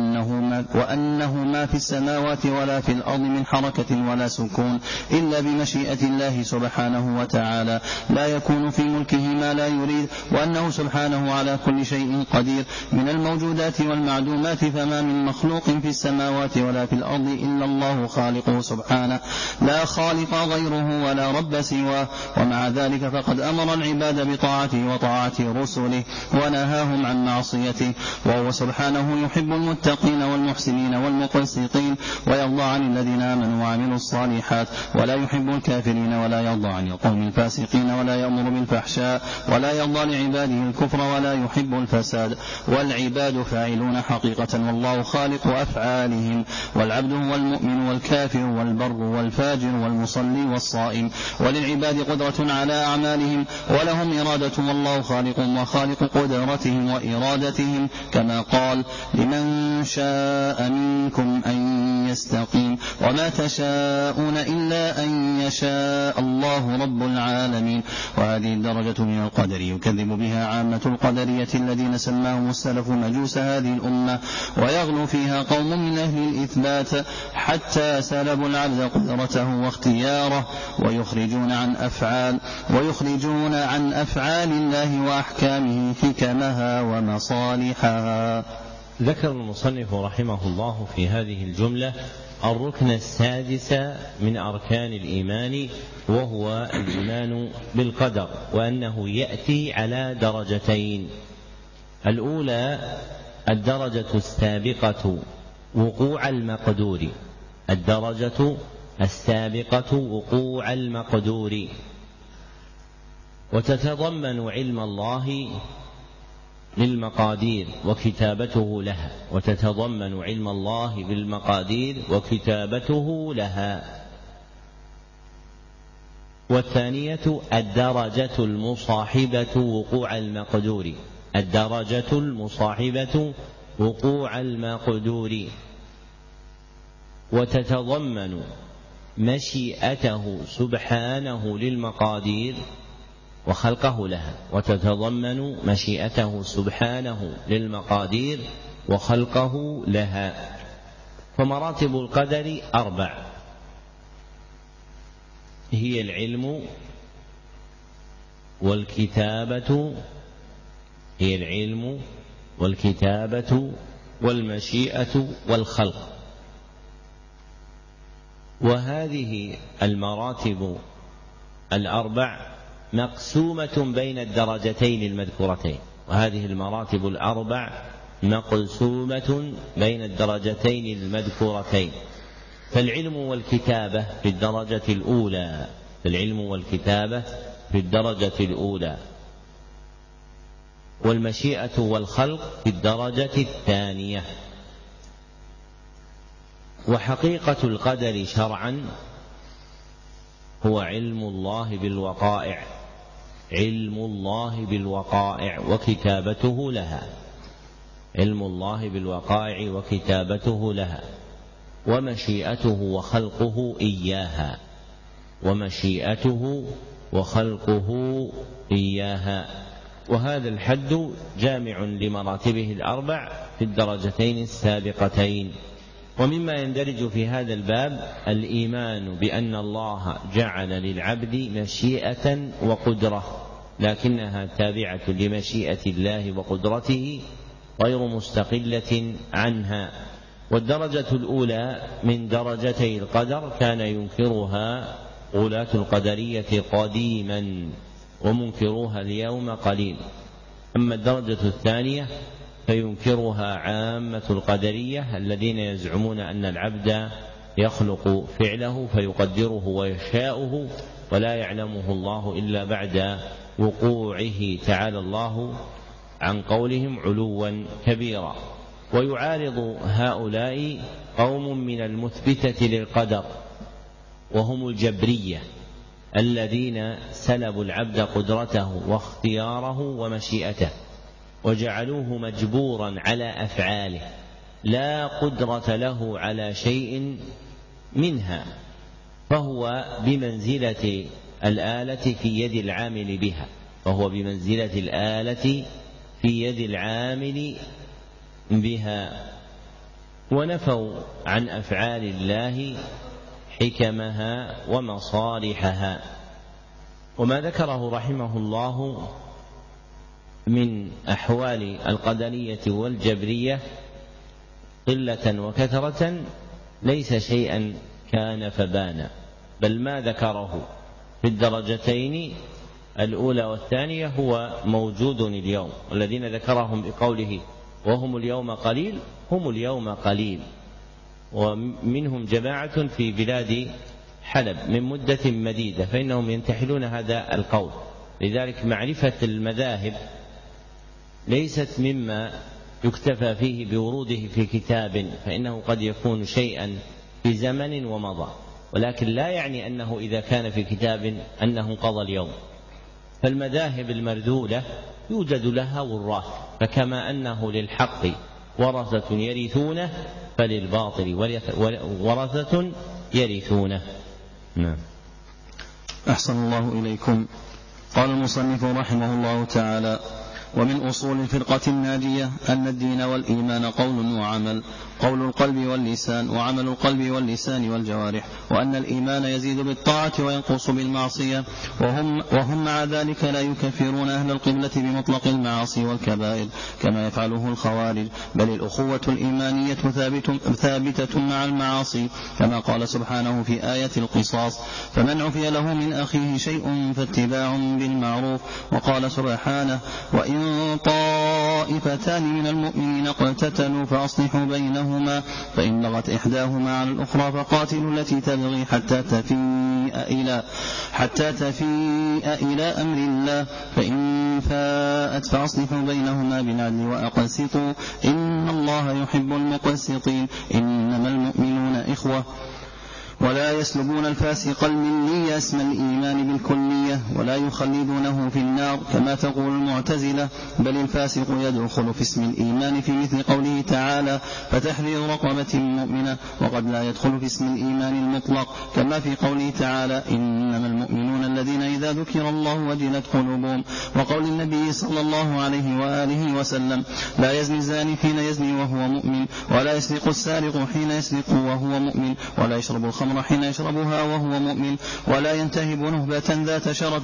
وأنه ما في السماوات ولا في الأرض من حركة ولا سكون إلا بمشيئة الله سبحانه وتعالى، لا يكون في ملكه ما لا يريد، وأنه سبحانه على كل شيء قدير. من الموجودات والمعدومات فما من مخلوق في السماوات ولا في الأرض إلا الله خالقه سبحانه، لا خالق غيره ولا رب سواه. ومع ذلك فقد أمر العباد بطاعته وطاعة رسله ونهاهم عن معصيته، وهو سبحانه يحب المتقين والمحسنين والمقسطين، ويرضى عن الذين آمنوا وعملوا الصالحات، ولا يحب الكافرين، ولا يرضى عن القوم الفاسقين، ولا يأمر بالفحشاء، ولا يرضى لعباده الكفر، ولا يحب الفساد. والعباد فاعلون حقيقة، والله خالق أفعالهم. والعبد هو المؤمن والكافر والبر والفاجر والمصلي والصائم، وللعباد قدرة على أعمالهم ولهم إرادة، والله خالق وخالق قدرتهم وإرادتهم، كما قال: لمن شاء منكم أن يستقيم وما تشاءون إلا أن يشاء الله رب العالمين. وهذه الدرجة من القدر يكذب بها عامة القدرية الذين سماهم السلف مجوس هذه الأمة، ويغلو فيها قوم من أهل الإثبات حتى سلبوا العبد قدرته واختياره، ويخرجون عن أفعال الله وأحكامه حكمها ومصالحها. ذكر المصنف رحمه الله في هذه الجملة الركن السادس من أركان الإيمان، وهو الإيمان بالقدر، وأنه يأتي على درجتين: الأولى الدرجة السابقة وقوع المقدور، وتتضمن علم الله بالمقادير وكتابته لها. والثانية الدرجة المصاحبة وقوع المقدور، وتتضمن مشيئته سبحانه للمقادير وخلقه لها. فمراتب القدر 4: هي العلم والكتابة والمشيئة والخلق. وهذه المراتب 4 مقسومة بين الدرجتين المذكورتين. فالعلم والكتابة في الدرجة الأولى، والمشيئة والخلق في الدرجة الثانية. وحقيقة القدر شرعا هو علم الله بالوقائع وكتابته لها، ومشيئته وخلقه إياها. وهذا الحد جامع لمراتبه 4 في الدرجتين السابقتين. ومما يندرج في هذا الباب الإيمان بأن الله جعل للعبد مشيئة وقدرة، لكنها تابعة لمشيئة الله وقدرته غير مستقلة عنها. والدرجة الأولى من درجتي القدر كان ينكرها غلاة القدرية قديما، ومنكروها اليوم قليل. أما الدرجة الثانية فينكرها عامة القدرية الذين يزعمون أن العبد يخلق فعله فيقدره ويشاؤه ولا يعلمه الله إلا بعد وقوعه، تعالى الله عن قولهم علوا كبيرا. ويعارض هؤلاء قوم من المثبتة للقدر وهم الجبرية الذين سلبوا العبد قدرته واختياره ومشيئته وجعلوه مجبورا على أفعاله لا قدرة له على شيء منها، فهو بمنزلة الآلة في يد العامل بها، فهو بمنزلة الآلة في يد العامل بها. ونفوا عن أفعال الله حكمها ومصالحها. وما ذكره رحمه الله من أحوال القدرية والجبرية قلة وكثرة ليس شيئا كان فبان، بل ما ذكره في الدرجتين الأولى والثانية هو موجود اليوم. والذين ذكرهم بقوله وهم اليوم قليل هم اليوم قليل، ومنهم جماعة في بلاد حلب من مدة مديدة، فإنهم ينتحلون هذا القول. لذلك معرفة المذاهب ليست مما يكتفى فيه بوروده في كتاب، فإنه قد يكون شيئا في زمن ومضى، ولكن لا يعني أنه إذا كان في كتاب أنه انقضى اليوم. فالمذاهب المردودة يوجد لها وراث، فكما أنه للحق ورثة يرثونه فللباطل ورثة يرثونه. نعم. أحسن الله إليكم. قال المصنف رحمه الله تعالى: ومن أصول الفرقة الناجية أن الدين والإيمان قول وعمل، قول القلب واللسان وعمل القلب واللسان والجوارح، وأن الإيمان يزيد بالطاعة وينقص بالمعصية، وهم مع ذلك لا يكفرون أهل القبلة بمطلق المعاصي والكبائر كما يفعله الخوارج، بل الأخوة الإيمانية ثابتة مع المعاصي، كما قال سبحانه في آية القصاص: فمن عفي له من أخيه شيء فاتباع بالمعروف. وقال سبحانه: وإن طائفتان من المؤمنين اقتتلوا فأصلحوا بينهما فإن بغت إحداهما على الأخرى فقاتلوا التي تبغي حتى تفيء إلى أمر الله، فإن فاءت فأصلحوا بينهما بالعدل وأقسطوا إن الله يحب المقسطين. إنما المؤمنون إخوة، ولا يسلبون الفاسق الملي اسم الإيمان بالكلية ولا يخلدونه في النار كما تقول المعتزلة، بل الفاسق يدخل في اسم الإيمان في مثل قوله تعالى: فتحرير رقبة مؤمنة، وقد لا يدخل في اسم الإيمان المطلق كما في قوله تعالى: إنما المؤمنون الذين إذا ذكر الله وجلت قلوبهم، وقول النبي صلى الله عليه وآله وسلم: لا يزني الزاني حين يزني وهو مؤمن، ولا يسرق السارق حين يسرق وهو مؤمن، ولا يشرب الخمر حين يشربها وهو مؤمن، ولا ينتهب نهبة ذات شرف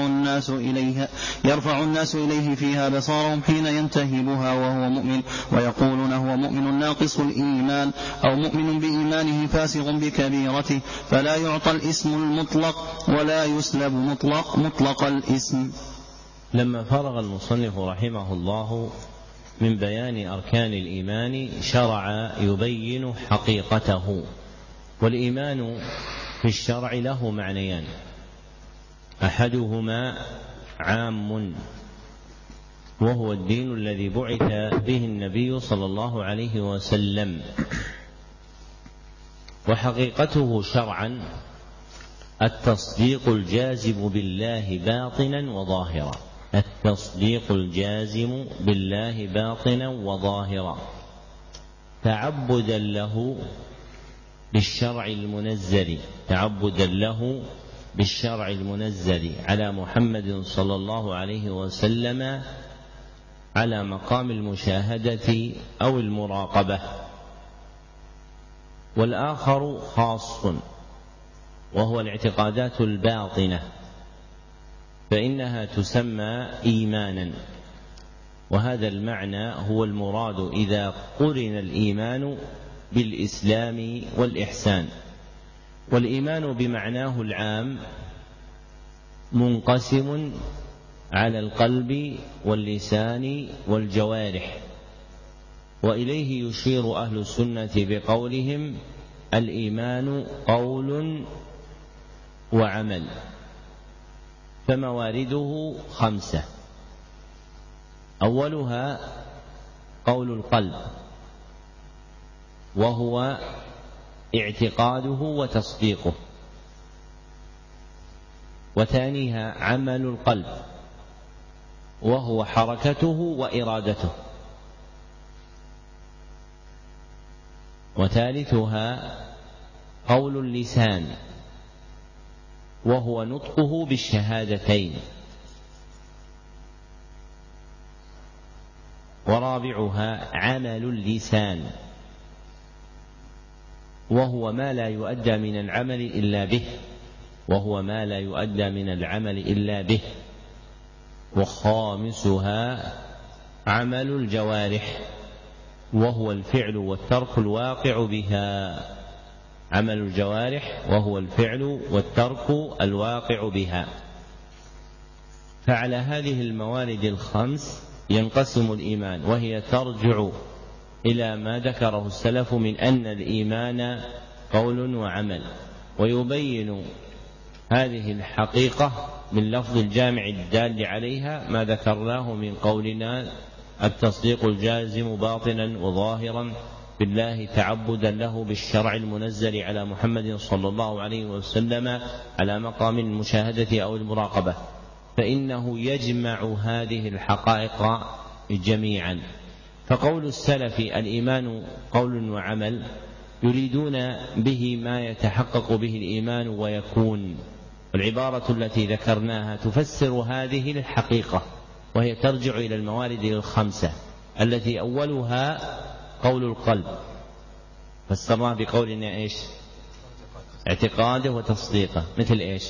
يرفع الناس إليه فيها بصارهم حين ينتهبها وهو مؤمن، ويقولون هو مؤمن ناقص الإيمان أو مؤمن بإيمانه فاسق بكبيرته، فلا يعطى الاسم المطلق ولا يسلب مطلق الاسم. لما فرغ المصنف رحمه الله من بيان أركان الإيمان شرع يبين حقيقته. والإيمان في الشرع له معنيان: أحدهما عام وهو الدين الذي بعث به النبي صلى الله عليه وسلم، وحقيقته شرعا التصديق الجازم بالله باطنا وظاهرا، التصديق الجازم بالله باطنا وظاهرا، تعبدا له بالشرع المنزل على محمد صلى الله عليه وسلم على مقام المشاهدة أو المراقبة. والآخر خاص وهو الاعتقادات الباطنة، فإنها تسمى إيمانا، وهذا المعنى هو المراد إذا قرن الإيمان بالإسلام والإحسان. والإيمان بمعناه العام منقسم على القلب واللسان والجوارح، وإليه يشير أهل السنة بقولهم: الإيمان قول وعمل. فموارده 5: أولها قول القلب، وهو اعتقاده وتصديقه. وثانيها عمل القلب، وهو حركته وإرادته. وثالثها قول اللسان، وهو نطقه بالشهادتين. ورابعها عمل اللسان، وهو ما لا يؤدى من العمل إلا به. وخامسها عمل الجوارح، وهو الفعل والترك الواقع بها. عمل الجوارح وهو الفعل والترك الواقع بها. فعلى هذه الموارد 5 ينقسم الإيمان، وهي ترجع إلى ما ذكره السلف من أن الإيمان قول وعمل. ويبين هذه الحقيقة من لفظ الجامع الدال عليها ما ذكرناه من قولنا: التصديق الجازم باطنا وظاهرا بالله تعبدا له بالشرع المنزل على محمد صلى الله عليه وسلم على مقام المشاهدة أو المراقبة، فإنه يجمع هذه الحقائق جميعا. فقول السلف الإيمان قول وعمل يريدون به ما يتحقق به الإيمان ويكون. والعبارة التي ذكرناها تفسر هذه الحقيقة، وهي ترجع إلى الموارد 5 التي أولها قول القلب، فسرناه بقولنا إيش؟ اعتقاده وتصديقه. مثل إيش؟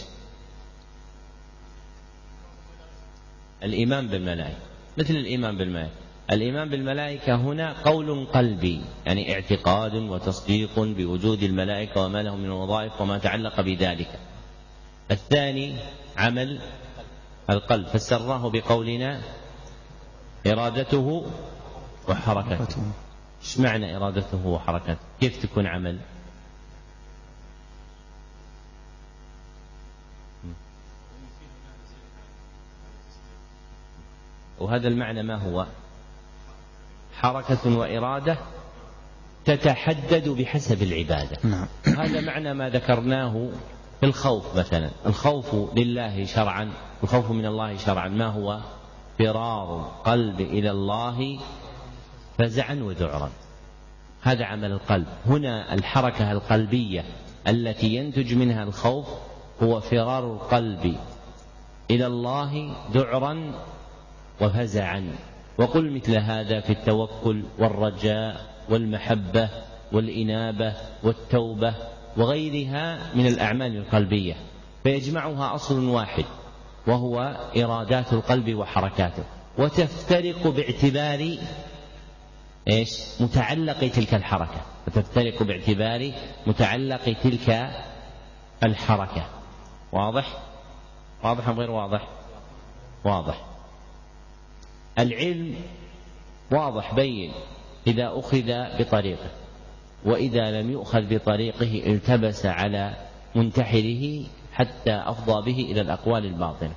الإيمان بالملائكة. مثل الإيمان بالملائكة هنا قول قلبي، يعني اعتقاد وتصديق بوجود الملائكة وما لهم من وظائف وما تعلق بذلك. الثاني عمل القلب، فسرناه بقولنا إرادته وحركته. ايش معنى إرادته وحركته؟ كيف تكون عمل؟ وهذا المعنى ما هو؟ حركة وإرادة تتحدد بحسب العبادة. هذا معنى ما ذكرناه في الخوف مثلا. الخوف لله شرعا، الخوف من الله شرعا ما هو؟ فرار القلب إلى الله فزعا وذعرا. هذا عمل القلب. هنا الحركة القلبية التي ينتج منها الخوف هو فرار القلب إلى الله ذعرا وفزعا. وقل مثل هذا في التوكل والرجاء والمحبة والإنابة والتوبة وغيرها من الأعمال القلبية، فيجمعها أصل واحد وهو إرادات القلب وحركاته، وتفترق باعتبار إيش؟ متعلق تلك الحركة، وتفترق باعتبار متعلق تلك الحركة. واضح أم غير واضح؟ واضح. العلم واضح بين إذا أخذ بطريقه، وإذا لم يؤخذ بطريقه التبس على منتحره حتى أفضى به إلى الأقوال الباطنة.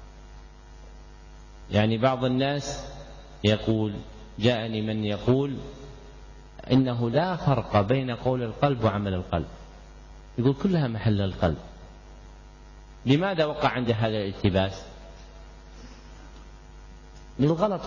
يعني بعض الناس يقول، جاءني من يقول إنه لا فرق بين قول القلب وعمل القلب، يقول كلها محل القلب. لماذا وقع عند هذا الالتباس؟ للغلط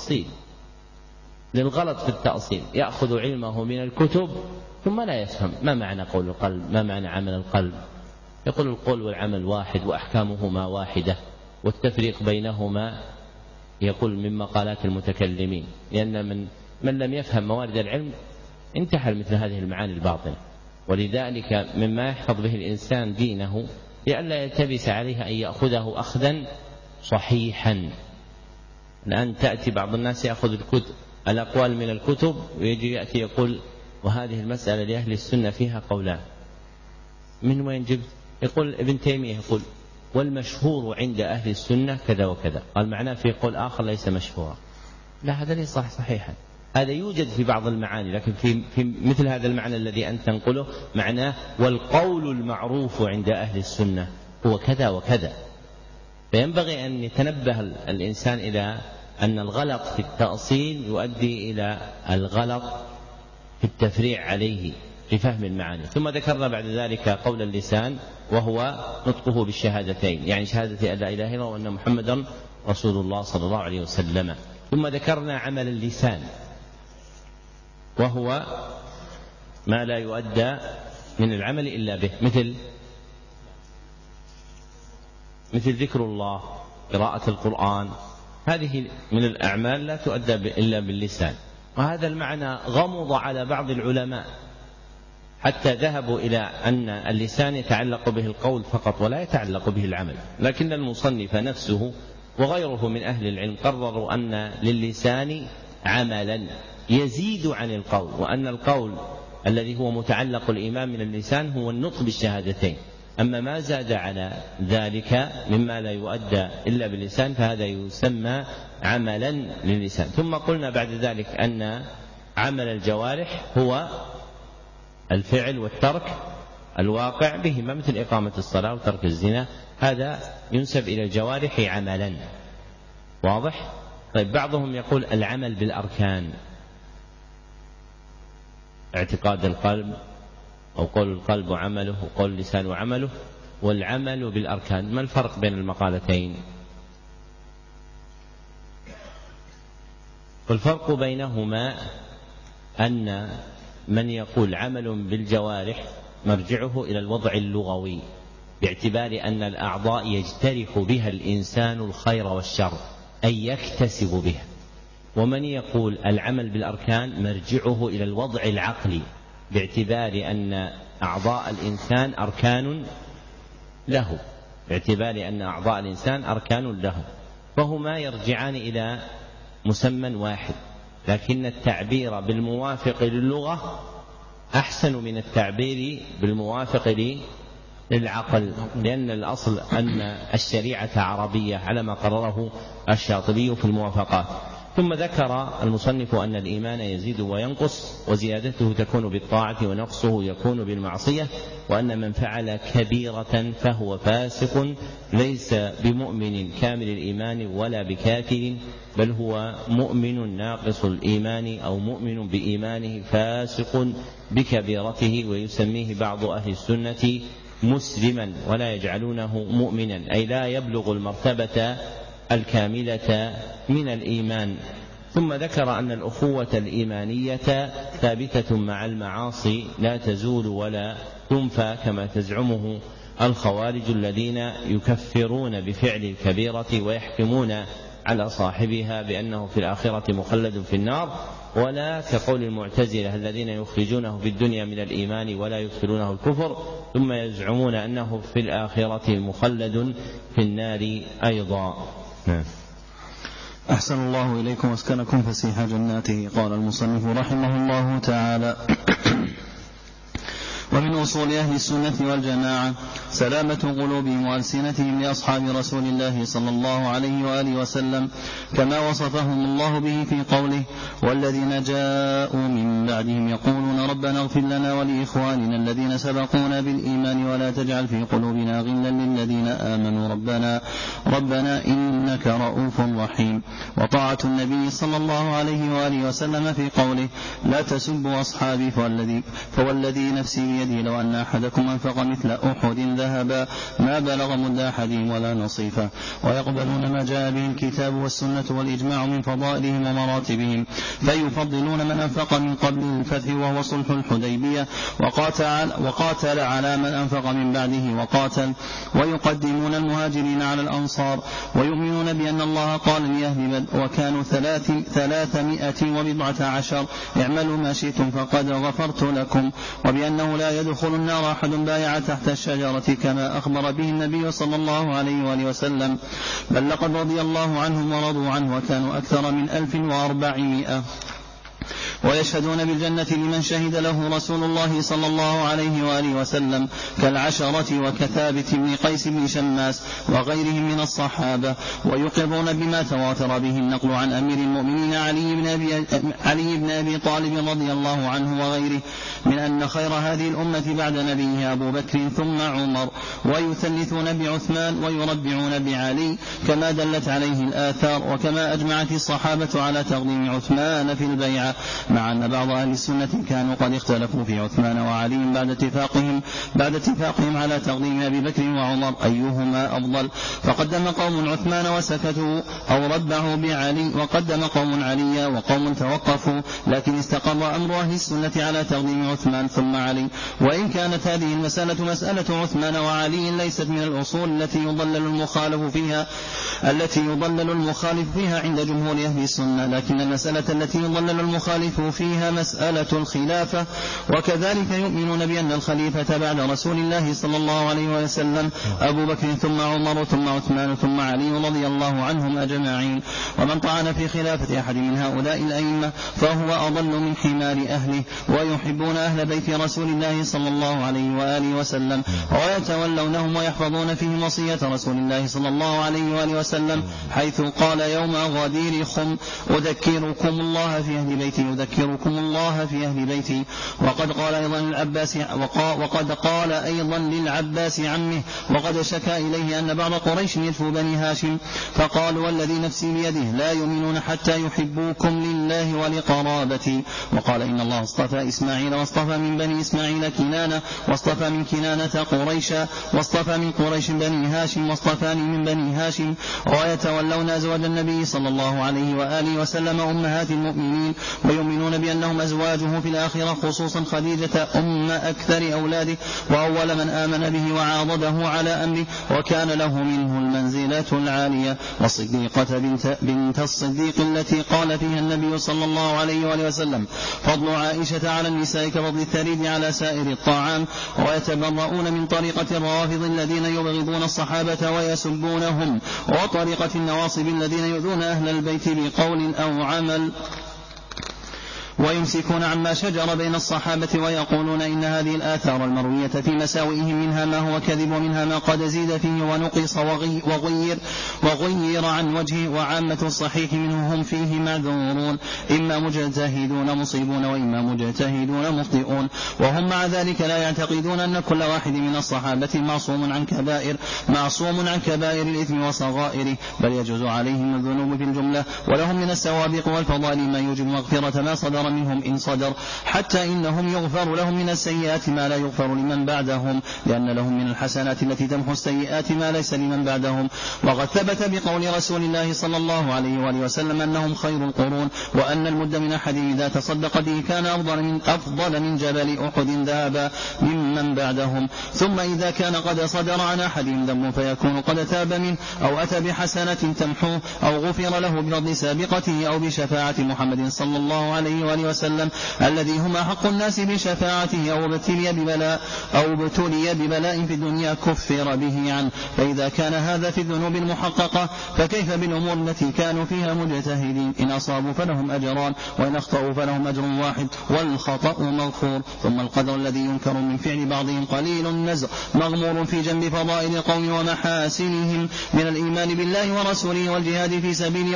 في التأصيل. يأخذ علمه من الكتب ثم لا يفهم ما معنى قول القلب، ما معنى عمل القلب. يقول القول والعمل واحد وأحكامهما واحدة، والتفريق بينهما يقول من مقالات المتكلمين، لأن من لم يفهم موارد العلم انتحل مثل هذه المعاني الباطنة. ولذلك مما يحفظ به الإنسان دينه لئلا يلتبس عليه أن يأخذه أخذا صحيحا. الآن تأتي بعض الناس يأخذ الأقوال من الكتب ويجي يأتي يقول وهذه المسألة لأهل السنة فيها قولان. من وين جبت؟ يقول ابن تيمية يقول والمشهور عند أهل السنة كذا وكذا، قال معناه في قول آخر ليس مشهورا. لا، هذا ليس صحيحا. هذا يوجد في بعض المعاني، لكن في مثل هذا المعنى الذي أنت تنقله معناه والقول المعروف عند أهل السنة هو كذا وكذا. فينبغي أن يتنبه الإنسان إلى أن الغلط في التأصيل يؤدي إلى الغلط في التفريع عليه في فهم المعاني. ثم ذكرنا بعد ذلك قول اللسان وهو نطقه بالشهادتين، يعني شهادة أن لا إله إلا الله وأن محمدا رسول الله صلى الله عليه وسلم. ثم ذكرنا عمل اللسان وهو ما لا يؤدى من العمل إلا به، مثل ذكر الله، قراءة القرآن، هذه من الأعمال لا تؤدى إلا باللسان. وهذا المعنى غمض على بعض العلماء حتى ذهبوا إلى أن اللسان يتعلق به القول فقط ولا يتعلق به العمل، لكن المصنف نفسه وغيره من أهل العلم قرروا أن للسان عملا يزيد عن القول، وأن القول الذي هو متعلق الإيمان من اللسان هو النطق بالشهادتين، أما ما زاد على ذلك مما لا يؤدى إلا باللسان فهذا يسمى عملا للسان. ثم قلنا بعد ذلك أن عمل الجوارح هو الفعل والترك الواقع بهما، مثل إقامة الصلاة وترك الزنا، هذا ينسب إلى الجوارح عملا. واضح؟ طيب، بعضهم يقول العمل بالأركان، اعتقاد القلب أو قول القلب وعمله وقول اللسان وعمله، والعمل بالأركان. ما الفرق بين المقالتين؟ والفرق بينهما أن من يقول عمل بالجوارح مرجعه إلى الوضع اللغوي باعتبار أن الأعضاء يجترح بها الإنسان الخير والشر أي يكتسب بها، ومن يقول العمل بالأركان مرجعه إلى الوضع العقلي باعتبار أن أعضاء الإنسان أركان له، فهما يرجعان إلى مسمى واحد، لكن التعبير بالموافق للغة أحسن من التعبير بالموافق للعقل، لأن الأصل أن الشريعة عربية على ما قرره الشاطبي في الموافقات. ثم ذكر المصنف أن الإيمان يزيد وينقص، وزيادته تكون بالطاعة ونقصه يكون بالمعصية، وأن من فعل كبيرة فهو فاسق ليس بمؤمن كامل الإيمان ولا بكافر، بل هو مؤمن ناقص الإيمان أو مؤمن بإيمانه فاسق بكبيرته، ويسميه بعض أهل السنة مسلما ولا يجعلونه مؤمنا، أي لا يبلغ المرتبة الكاملة من الإيمان. ثم ذكر أن الأخوة الإيمانية ثابتة مع المعاصي لا تزول ولا تنفى كما تزعمه الخوارج الذين يكفرون بفعل الكبيرة ويحكمون على صاحبها بأنه في الآخرة مخلد في النار، ولا كقول المعتزلة الذين يخرجونه في الدنيا من الإيمان ولا يدخلونه الكفر ثم يزعمون أنه في الآخرة مخلد في النار أيضا. أحسن الله إليكم واسكنكم فسيح جناته. قال المصنف رحمه الله تعالى: ومن أصول أهل السنة والجماعة سلامة قلوبهم وألسنتهم لأصحاب رسول الله صلى الله عليه وآله وسلم، كما وصفهم الله به في قوله: والذين جاءوا من بعدهم يقولون ربنا اغفر لنا ولإخواننا الذين سبقونا بالإيمان ولا تجعل في قلوبنا غلا للذين آمنوا ربنا إنك رؤوف رحيم. وطاعة النبي صلى الله عليه وآله وسلم في قوله: لا تسبوا أصحابي فوالذي نفسي بيده لو أن أحدكم أنفق مثل أحد ذهبا ما بلغ مد أحدهم ولا نصيفه. ويقبلون ما جاء به الكتاب والسنة والإجماع من فضائلهم ومراتبهم، فيفضلون من أنفق من قبل الفتح وهو صلح الحديبية وقاتل على من أنفق من بعده وقاتل، ويقدمون المهاجرين على الأنصار، ويؤمنون بأن الله قال لأهل بدر وكانوا 319 اعملوا ما شئتم فقد غفرت لكم، وبأنه لا لا يدخل النار أحد بايع تحت الشجرة كما أخبر به النبي صلى الله عليه وآله وسلم، بل لقد رضي الله عنهم ورضوا عنه وكانوا أكثر من 1400. ويشهدون بالجنة لمن شهد له رسول الله صلى الله عليه وآله وسلم كالعشرة وكثابت بن قيس بن شماس وغيرهم من الصحابة. ويقرون بما تواتر به النقل عن أمير المؤمنين علي بن أبي طالب رضي الله عنه وغيره من أن خير هذه الأمة بعد نبيه أبو بكر ثم عمر، ويثلثون بعثمان ويربعون بعلي كما دلت عليه الآثار، وكما أجمعت الصحابة على تقديم عثمان في البيعة، مع أن بعض أهل السنة كانوا قد اختلفوا في عثمان وعلي بعد اتفاقهم على تقديم أبي بكر وعمر أيهما أفضل، فقدم قوم عثمان وسكتوا أو ربعوا بعلي، وقدم قوم علي وقوم توقفوا، لكن استقر أمر أهل السنة على تقديم عثمان ثم علي. وإن كانت هذه المسألة مسألة عثمان وعلي ليست من الأصول التي يضلل المخالف فيها عند جمهور أهل السنة، لكن المسألة التي يضلل المخالف فيها مسألة الخلافة. وكذلك يؤمنون بأن الخليفة بعد رسول الله صلى الله عليه وسلم أبو بكر ثم عمر ثم عثمان ثم علي رضي الله عنهم أجمعين. ومن طعن في خلافة أحد من هؤلاء الأئمة فهو أضل من حمار أهله. ويحبون أهل بيت رسول الله صلى الله عليه وآله وسلم ويتولونهم ويحفظون فيهم وصية رسول الله صلى الله عليه وآله وسلم، حيث قال يوم غدير خم أذكركم الله في أهل بيتي. وقد قال أيضا للعباس عمه، وقد شكا إليه أن بعض قريش يدفو بني هاشم، فقال والذي نفسي بيده لا يؤمنون حتى يحبوكم لله ولقرابتي. وقال إن الله اصطفى إسماعيل واصطفى من بني إسماعيل كنانة، واصطفى من كنانة قريشا، واصطفى من قريش بني هاشم، واصطفاني من بني هاشم. ويتولون أزواج النبي صلى الله عليه وآله وسلم أمهات المؤمنين، ويؤمنون بأنهم أزواجه في الآخرة، خصوصا خديجة أم أكثر أولاده وأول من آمن به وعاضده على أمره، وكان له منه المنزلة العالية. والصديقة بنت الصديق التي قال فيها النبي صلى الله عليه وآله وسلم فضل عائشة على النساء كفضل الثريد على سائر الطعام. ويتبرؤون من طريقة الروافض الذين يبغضون الصحابة ويسبونهم، وطريقة النواصب الذين يؤذون أهل البيت بقول أو عمل، ويمسكون عما شجر بين الصحابة، ويقولون إن هذه الآثار المروية في مساوئهم منها ما هو كذب ومنها ما قد زيد فيه ونقص وغير عن وجهه، وعامة الصحيح منه هم فيه معذورون، إما مجتهدون مصيبون وإما مجتهدون مخطئون. وهم مع ذلك لا يعتقدون أن كل واحد من الصحابة معصوم عن كبائر الإثم وصغائره، بل يجوز عليهم الذنوب في الجملة، ولهم من السوابق والفضائل ما يوجب مغفرة ما صدر منهم إن صدر، حتى إنهم يغفر لهم من السيئات ما لا يغفر لمن بعدهم، لأن لهم من الحسنات التي تمحو السيئات ما ليس لمن بعدهم. وقد ثبت بقول رسول الله صلى الله عليه وآله وسلم أنهم خير القرون، وأن المد من أحد إذا تصدق به كان أفضل من جبل أحد ذهبا ممن بعدهم. ثم إذا كان قد صدر عن أحدهم ذنب فيكون قد تاب منه أو أتى بحسنة تمحوه أو غفر له بفضل سابقته أو بشفاعة محمد صلى الله عليه وآله وسلم الذي هم حق الناس بشفاعته، أو ابتلي ببلاء في الدنيا كفر به عنه. فإذا كان هذا في الذنوب المحققة فكيف بالأمور التي كانوا فيها مجتهدين؟ إن أصابوا فلهم أجران، وإن أخطأوا فلهم أجر واحد، والخطأ مغفور. ثم القدر الذي ينكر من فعل بعضهم قليل النزع مغمور في جنب فضائل القوم ومحاسنهم من الإيمان بالله ورسوله والجهاد في سبيله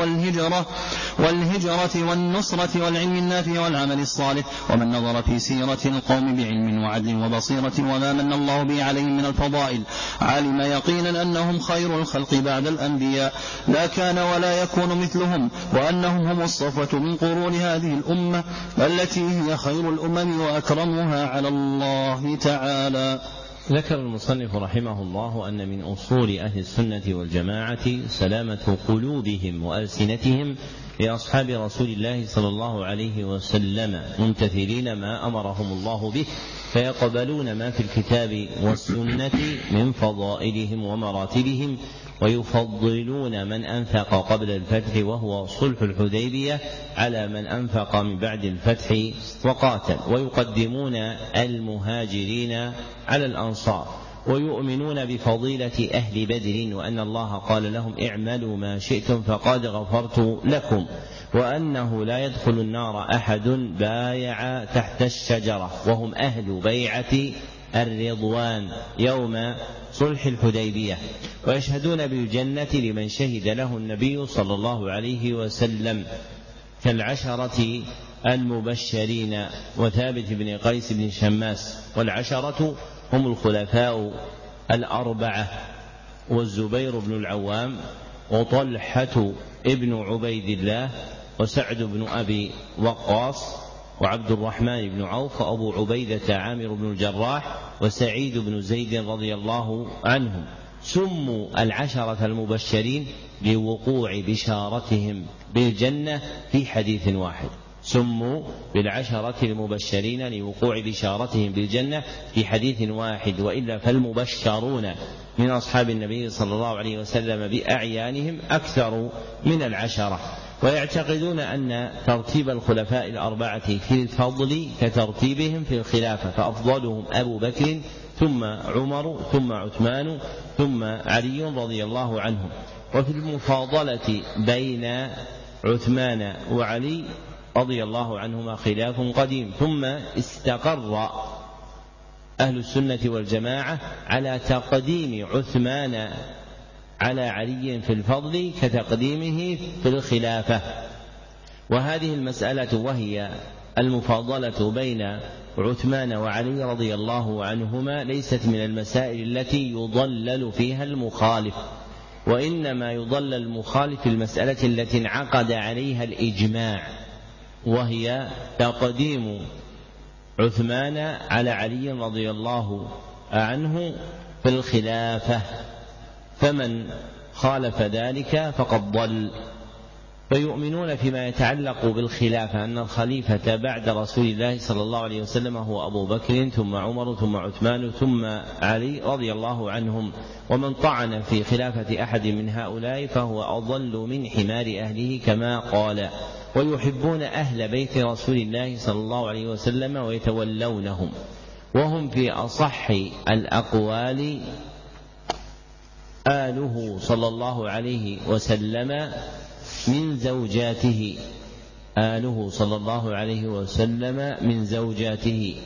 والهجرة والنصرة والعلم النافع والعمل الصالح. ومن نظر في سيرة القوم بعلم وعدل وبصيرة وما من الله به عليهم من الفضائل علم يقينا أنهم خير الخلق بعد الأنبياء، لا كان ولا يكون مثلهم، وأنهم هم الصفوة من قرون هذه الأمة التي هي خير الأمم وأكرمها على الله تعالى. ذكر المصنف رحمه الله أن من أصول أهل السنة والجماعة سلامة قلوبهم وألسنتهم لأصحاب رسول الله صلى الله عليه وسلم، ممتثلين ما أمرهم الله به، فيقبلون ما في الكتاب والسنة من فضائلهم ومراتبهم، ويفضلون من أنفق قبل الفتح وهو صلح الحديبية على من أنفق من بعد الفتح وقاتل، ويقدمون المهاجرين على الأنصار، ويؤمنون بفضيلة أهل بدر وأن الله قال لهم اعملوا ما شئتم فقد غفرت لكم، وأنه لا يدخل النار أحد بايع تحت الشجرة وهم أهل بيعة الرضوان يوم صلح الحديبية، ويشهدون بالجنة لمن شهد له النبي صلى الله عليه وسلم كالعشرة المبشرين وثابت بن قيس بن شماس. والعشرة هم الخلفاء الأربعة والزبير بن العوام وطلحة ابن عبيد الله وسعد بن أبي وقاص وعبد الرحمن بن عوف وأبو عبيدة عامر بن الجراح وسعيد بن زيد رضي الله عنهم. سموا العشرة المبشرين لوقوع بشارتهم بالجنة في حديث واحد، سموا بالعشرة المبشرين لوقوع بشارتهم بالجنة في حديث واحد، وإلا فالمبشرون من أصحاب النبي صلى الله عليه وسلم بأعيانهم أكثر من العشرة. ويعتقدون أن ترتيب الخلفاء الأربعة في الفضل كترتيبهم في الخلافة، فأفضلهم أبو بكر ثم عمر ثم عثمان ثم علي رضي الله عنهم. وفي المفاضلة بين عثمان وعلي رضي الله عنهما خلاف قديم، ثم استقر أهل السنة والجماعة على تقديم عثمان على علي في الفضل كتقديمه في الخلافة. وهذه المسألة وهي المفاضلة بين عثمان وعلي رضي الله عنهما ليست من المسائل التي يضلل فيها المخالف، وإنما يضلل المخالف في المسألة التي انعقد عليها الإجماع، وهي تقديم عثمان على علي رضي الله عنه في الخلافة، فمن خالف ذلك فقد ضل. فيؤمنون فيما يتعلق بالخلافة أن الخليفة بعد رسول الله صلى الله عليه وسلم هو أبو بكر ثم عمر ثم عثمان ثم علي رضي الله عنهم، ومن طعن في خلافة أحد من هؤلاء فهو أضل من حمار أهله كما قال. ويحبون أهل بيت رسول الله صلى الله عليه وسلم ويتولونهم، وهم في أصح الأقوال آله صلى الله عليه وسلم من زوجاته، آله صلى الله عليه وسلم من زوجاته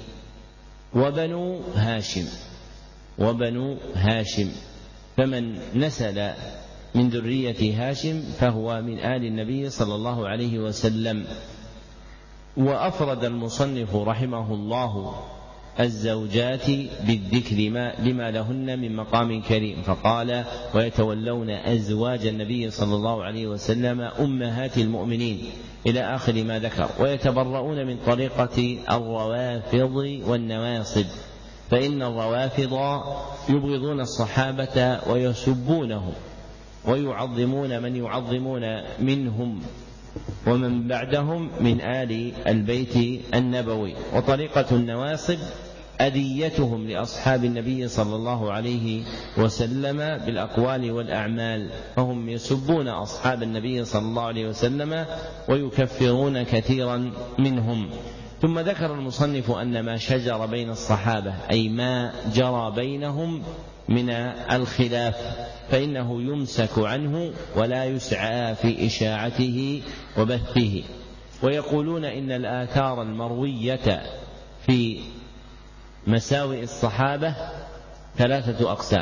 وبنو هاشم، فمن نسل من ذرية هاشم فهو من آل النبي صلى الله عليه وسلم. وأفرد المصنف رحمه الله الزوجات بالذكر لما لهن من مقام كريم، فقال ويتولون أزواج النبي صلى الله عليه وسلم أمهات المؤمنين إلى آخر ما ذكر. ويتبرؤون من طريقة الروافض والنواصب، فإن الروافض يبغضون الصحابة ويسبونهم ويعظمون من يعظمون منهم ومن بعدهم من آل البيت النبوي. وطريقة النواصب أذيتهم لأصحاب النبي صلى الله عليه وسلم بالأقوال والأعمال، فهم يسبون أصحاب النبي صلى الله عليه وسلم ويكفرون كثيرا منهم. ثم ذكر المصنف أن ما شجر بين الصحابة أي ما جرى بينهم من الخلاف فإنه يمسك عنه ولا يسعى في إشاعته وبثه. ويقولون إن الآثار المروية في مساوئ الصحابة ثلاثة أقسام،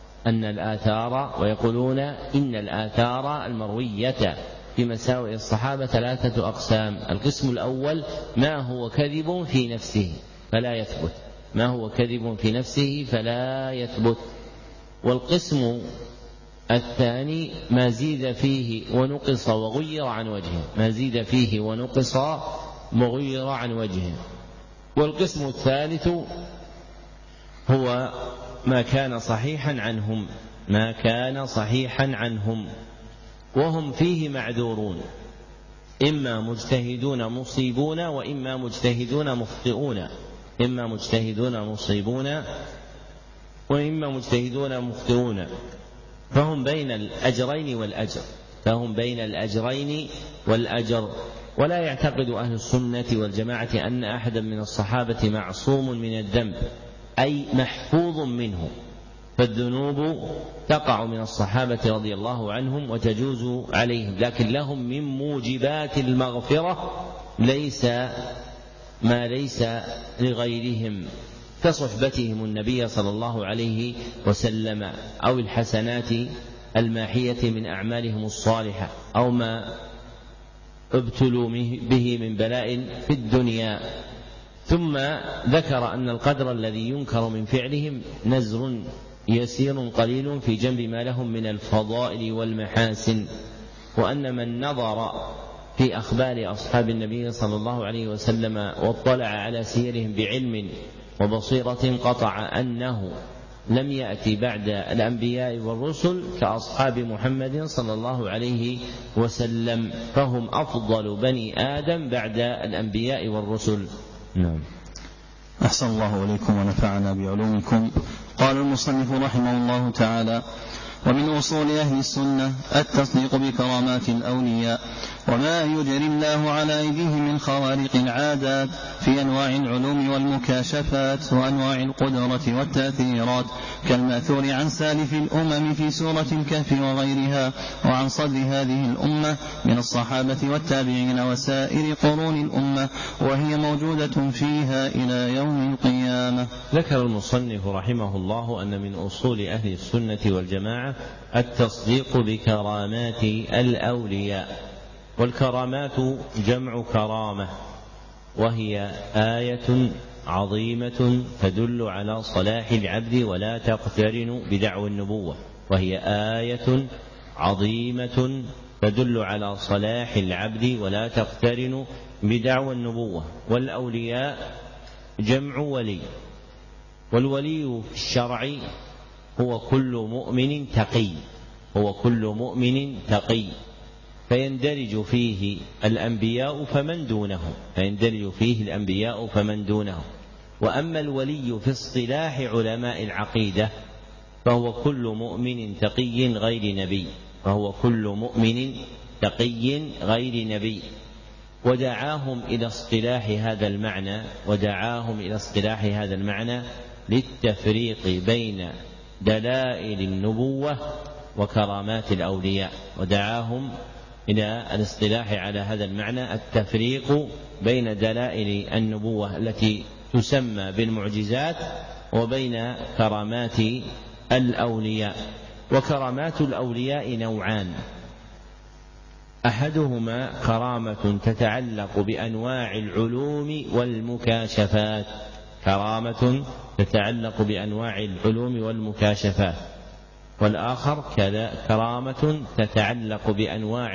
ويقولون إن الآثار المروية في مساوئ الصحابة ثلاثة أقسام. القسم الأول ما هو كذب في نفسه فلا يثبت، والقسم الثاني ما زيد فيه ونقص وغير عن وجهه، والقسم الثالث هو ما كان صحيحا عنهم وهم فيه معذورون، إما مجتهدون مصيبون وإما مجتهدون مخطئون. فهم بين الأجرين والأجر. ولا يعتقد أهل السنة والجماعة أن أحدا من الصحابة معصوم من الذنب، أي محفوظ منه، فالذنوب تقع من الصحابة رضي الله عنهم وتجوز عليهم، لكن لهم من موجبات المغفرة ما ليس لغيرهم، كصحبتهم النبي صلى الله عليه وسلم، أو الحسنات الماحية من أعمالهم الصالحة، أو ما ابتلوا به من بلاء في الدنيا. ثم ذكر أن القدر الذي ينكر من فعلهم نزر يسير قليل في جنب ما لهم من الفضائل والمحاسن، وأن من نظر في أخبار أصحاب النبي صلى الله عليه وسلم واطلع على سيرهم بعلم وبصيرة قطع أنه لم يأتي بعد الأنبياء والرسل كأصحاب محمد صلى الله عليه وسلم، فهم أفضل بني آدم بعد الأنبياء والرسل. نعم. أحسن الله إليكم ونفعنا بعلومكم. قال المصنف رحمه الله تعالى: ومن أصول أهل السنة التصديق بكرامات الأولياء وما يجري الله على أيديهم من خوارق العادات في أنواع العلوم والمكاشفات وأنواع القدرة والتأثيرات، كالمأثور عن سالف الأمم في سورة الكهف وغيرها، وعن صدر هذه الأمة من الصحابة والتابعين وسائر قرون الأمة، وهي موجودة فيها إلى يوم القيامة. ذكر المصنف رحمه الله أن من أصول أهل السنة والجماعة التصديق بكرامات الأولياء. والكرامات جمع كرامة، وهي آية عظيمة تدل على صلاح العبد ولا تقترن بدعوى النبوة، وهي آية عظيمة تدل على صلاح العبد ولا تقترن بدعوى النبوة. والأولياء جمع ولي، والولي في الشرع هو كل مؤمن تقي، فيندرج فيه الأنبياء فمن دونه. وأما الولي في اصطلاح علماء العقيدة فهو كل مؤمن تقي غير نبي، ودعاهم إلى اصطلاح هذا المعنى للتفريق بين دلائل النبوة وكرامات الأولياء، ودعاهم إلى الاصطلاح على هذا المعنى التفريق بين دلائل النبوة التي تسمى بالمعجزات وبين كرامات الأولياء. وكرامات الأولياء نوعان: أحدهما كرامة تتعلق بأنواع العلوم والمكاشفات، والآخر كرامة تتعلق بأنواع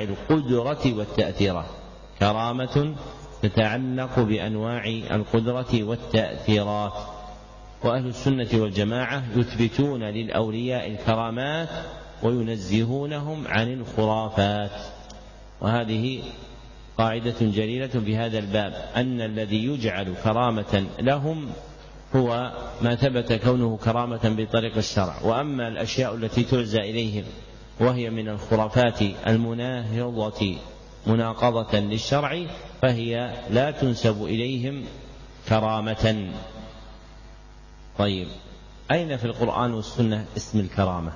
القدرة والتأثيرات. وأهل السنة والجماعة يثبتون للأولياء الكرامات وينزهونهم عن الخرافات. وهذه قاعدة جليلة في هذا الباب، أن الذي يجعل كرامة لهم هو ما ثبت كونه كرامة بطريق الشرع، وأما الأشياء التي تعزى إليهم وهي من الخرافات المناهضة مناقضة للشرع فهي لا تنسب إليهم كرامة. طيب، أين في القرآن والسنة اسم الكرامة؟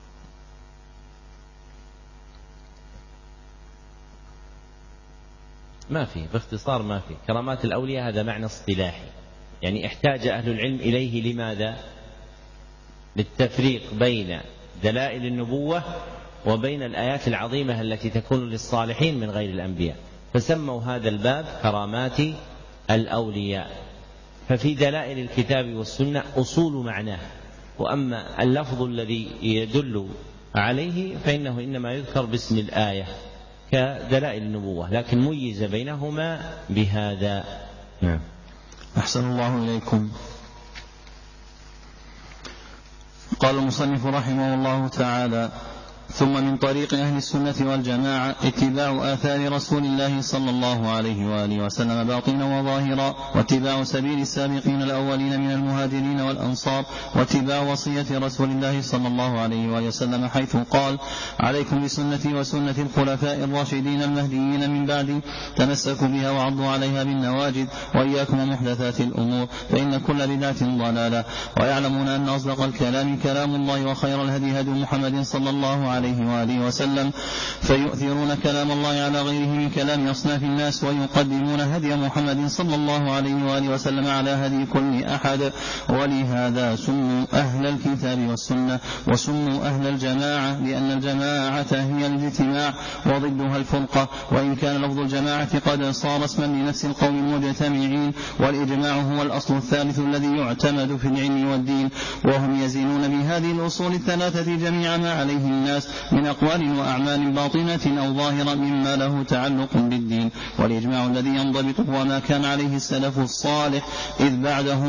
ما في، باختصار ما في. كرامات الأولياء هذا معنى اصطلاحي، يعني احتاج أهل العلم إليه لماذا؟ للتفريق بين دلائل النبوة وبين الآيات العظيمة التي تكون للصالحين من غير الأنبياء، فسموا هذا الباب كرامات الأولياء. ففي دلائل الكتاب والسنة أصول معناه، وأما اللفظ الذي يدل عليه فإنه إنما يذكر باسم الآية كدلائل النبوة، لكن ميز بينهما بهذا. نعم. أحسن الله إليكم. قال المصنف رحمه الله تعالى: ثم من طريق أهل السنة والجماعة اتباع آثار رسول الله صلى الله عليه وآله وسلم باطنا وظاهرا، واتباع سبيل السابقين الأولين من المهاجرين والأنصار، واتباع وصية رسول الله صلى الله عليه وآله وسلم حيث قال: عليكم بسنتي وسنة الخلفاء الراشدين المهديين من بعدي، تمسكوا بها وعضوا عليها بالنواجذ، وإياكم ومحدثات الأمور، فإن كل بدعة ضلالة. ويعلمون أن أصدق الكلام كلام الله، وخير الهدي هدي محمد صلى الله عليه وآله وسلم، فيؤثرون كلام الله على غيره من كلام أصناف الناس، ويقدمون هدي محمد صلى الله عليه وآله وسلم على هدي كل أحد. ولهذا سموا أهل الكتاب والسنة وسموا أهل الجماعة، لأن الجماعة هي الاجتماع وضدها الفرقة، وإن كان لفظ الجماعة قد صار اسما لنفس القوم المجتمعين، والإجماع هو الأصل الثالث الذي يعتمد في العلم والدين. وهم يزينون بهذه الأصول الثلاثة جميع ما عليه الناس من أقوال وأعمال باطنة أو ظاهرة مما له تعلق بالدين. والإجماع الذي ينضبط هو ما كان عليه السلف الصالح، إذ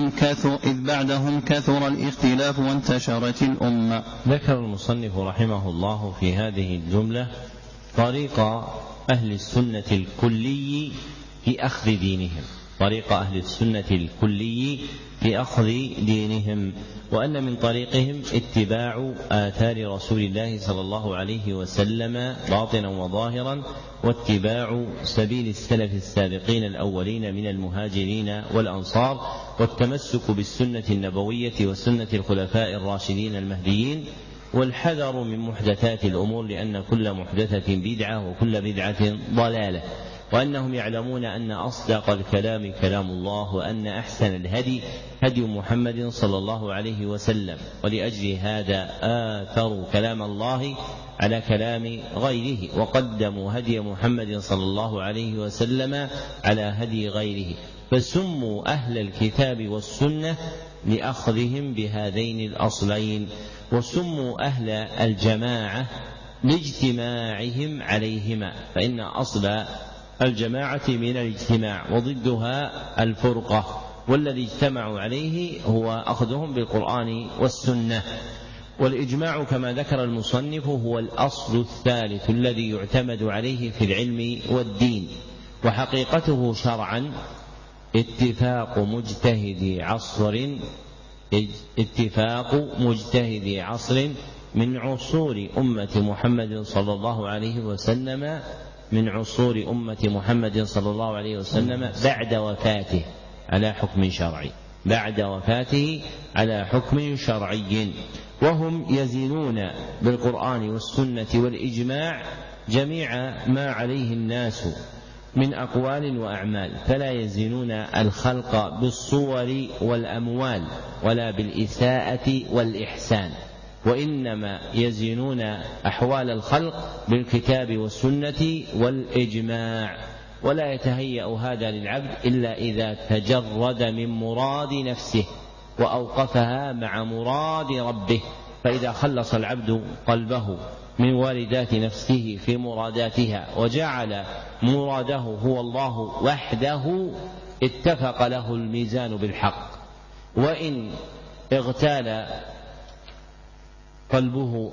بعدهم كثر الاختلاف وانتشرت الأمة. ذكر المصنف رحمه الله في هذه الجملة طريق أهل السنة الكلي في أخذ دينهم، طريق أهل السنة الكلي في أخذ دينهم، وأن من طريقهم اتباع آثار رسول الله صلى الله عليه وسلم باطنا وظاهرا، واتباع سبيل السلف السابقين الأولين من المهاجرين والأنصار، والتمسك بالسنة النبوية وسنة الخلفاء الراشدين المهديين، والحذر من محدثات الأمور، لأن كل محدثة بدعة وكل بدعة ضلالة، وأنهم يعلمون أن أصدق الكلام كلام الله، وأن أحسن الهدي هدي محمد صلى الله عليه وسلم، ولأجل هذا آثروا كلام الله على كلام غيره، وقدموا هدي محمد صلى الله عليه وسلم على هدي غيره، فسموا أهل الكتاب والسنة لأخذهم بهذين الأصلين، وسموا أهل الجماعة لاجتماعهم عليهما، فإن أصل الجماعة من الاجتماع وضدها الفرقة، والذي اجتمعوا عليه هو أخذهم بالقرآن والسنة. والإجماع كما ذكر المصنف هو الأصل الثالث الذي يعتمد عليه في العلم والدين، وحقيقته شرعا اتفاق مجتهد عصر من عصور أمة محمد صلى الله عليه وسلم، من عصور أمة محمد صلى الله عليه وسلم بعد وفاته على حكم شرعي، وهم يزينون بالقرآن والسنة والإجماع جميع ما عليه الناس من أقوال وأعمال، فلا يزينون الخلق بالصور والأموال ولا بالإساءة والإحسان، وإنما يزينون أحوال الخلق بالكتاب والسنة والإجماع، ولا يتهيأ هذا للعبد إلا إذا تجرد من مراد نفسه وأوقفها مع مراد ربه، فإذا خلص العبد قلبه من واردات نفسه في مراداتها وجعل مراده هو الله وحده، اتفق له الميزان بالحق. وإن اغتال قلبه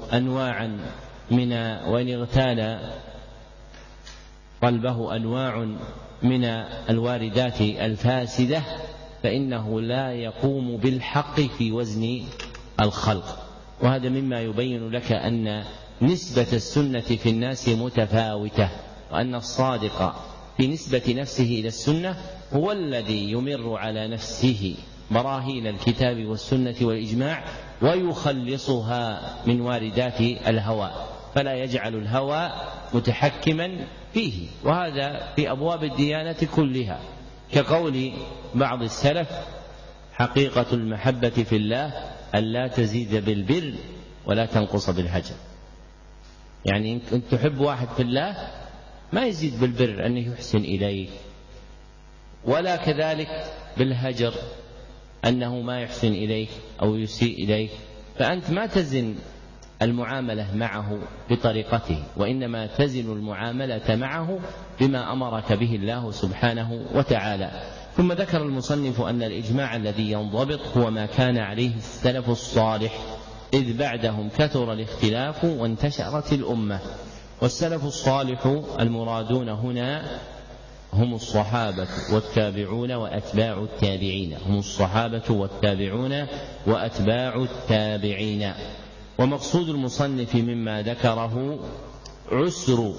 أنواع من الواردات الفاسدة، فإنه لا يقوم بالحق في وزن الخلق. وهذا مما يبين لك أن نسبة السنة في الناس متفاوتة، وأن الصادق في نسبة نفسه إلى السنة هو الذي يمر على نفسه براهين الكتاب والسنة والإجماع ويخلصها من واردات الهوى، فلا يجعل الهوى متحكما فيه. وهذا في أبواب الديانة كلها، كقول بعض السلف: حقيقة المحبة في الله أن لا تزيد بالبر ولا تنقص بالهجر. يعني إن تحب واحد في الله ما يزيد بالبر أنه يحسن إليك، ولا كذلك بالهجر أنه ما يحسن إليك أو يسيء إليك، فأنت ما تزن المعاملة معه بطريقته، وإنما تزن المعاملة معه بما أمرك به الله سبحانه وتعالى. ثم ذكر المصنف أن الإجماع الذي ينضبط هو ما كان عليه السلف الصالح، إذ بعدهم كثر الاختلاف وانتشرت الأمة. والسلف الصالح المرادون هنا هم الصحابة والتابعون وأتباع التابعين، هم الصحابة والتابعون وأتباع التابعين. ومقصود المصنف مما ذكره عسر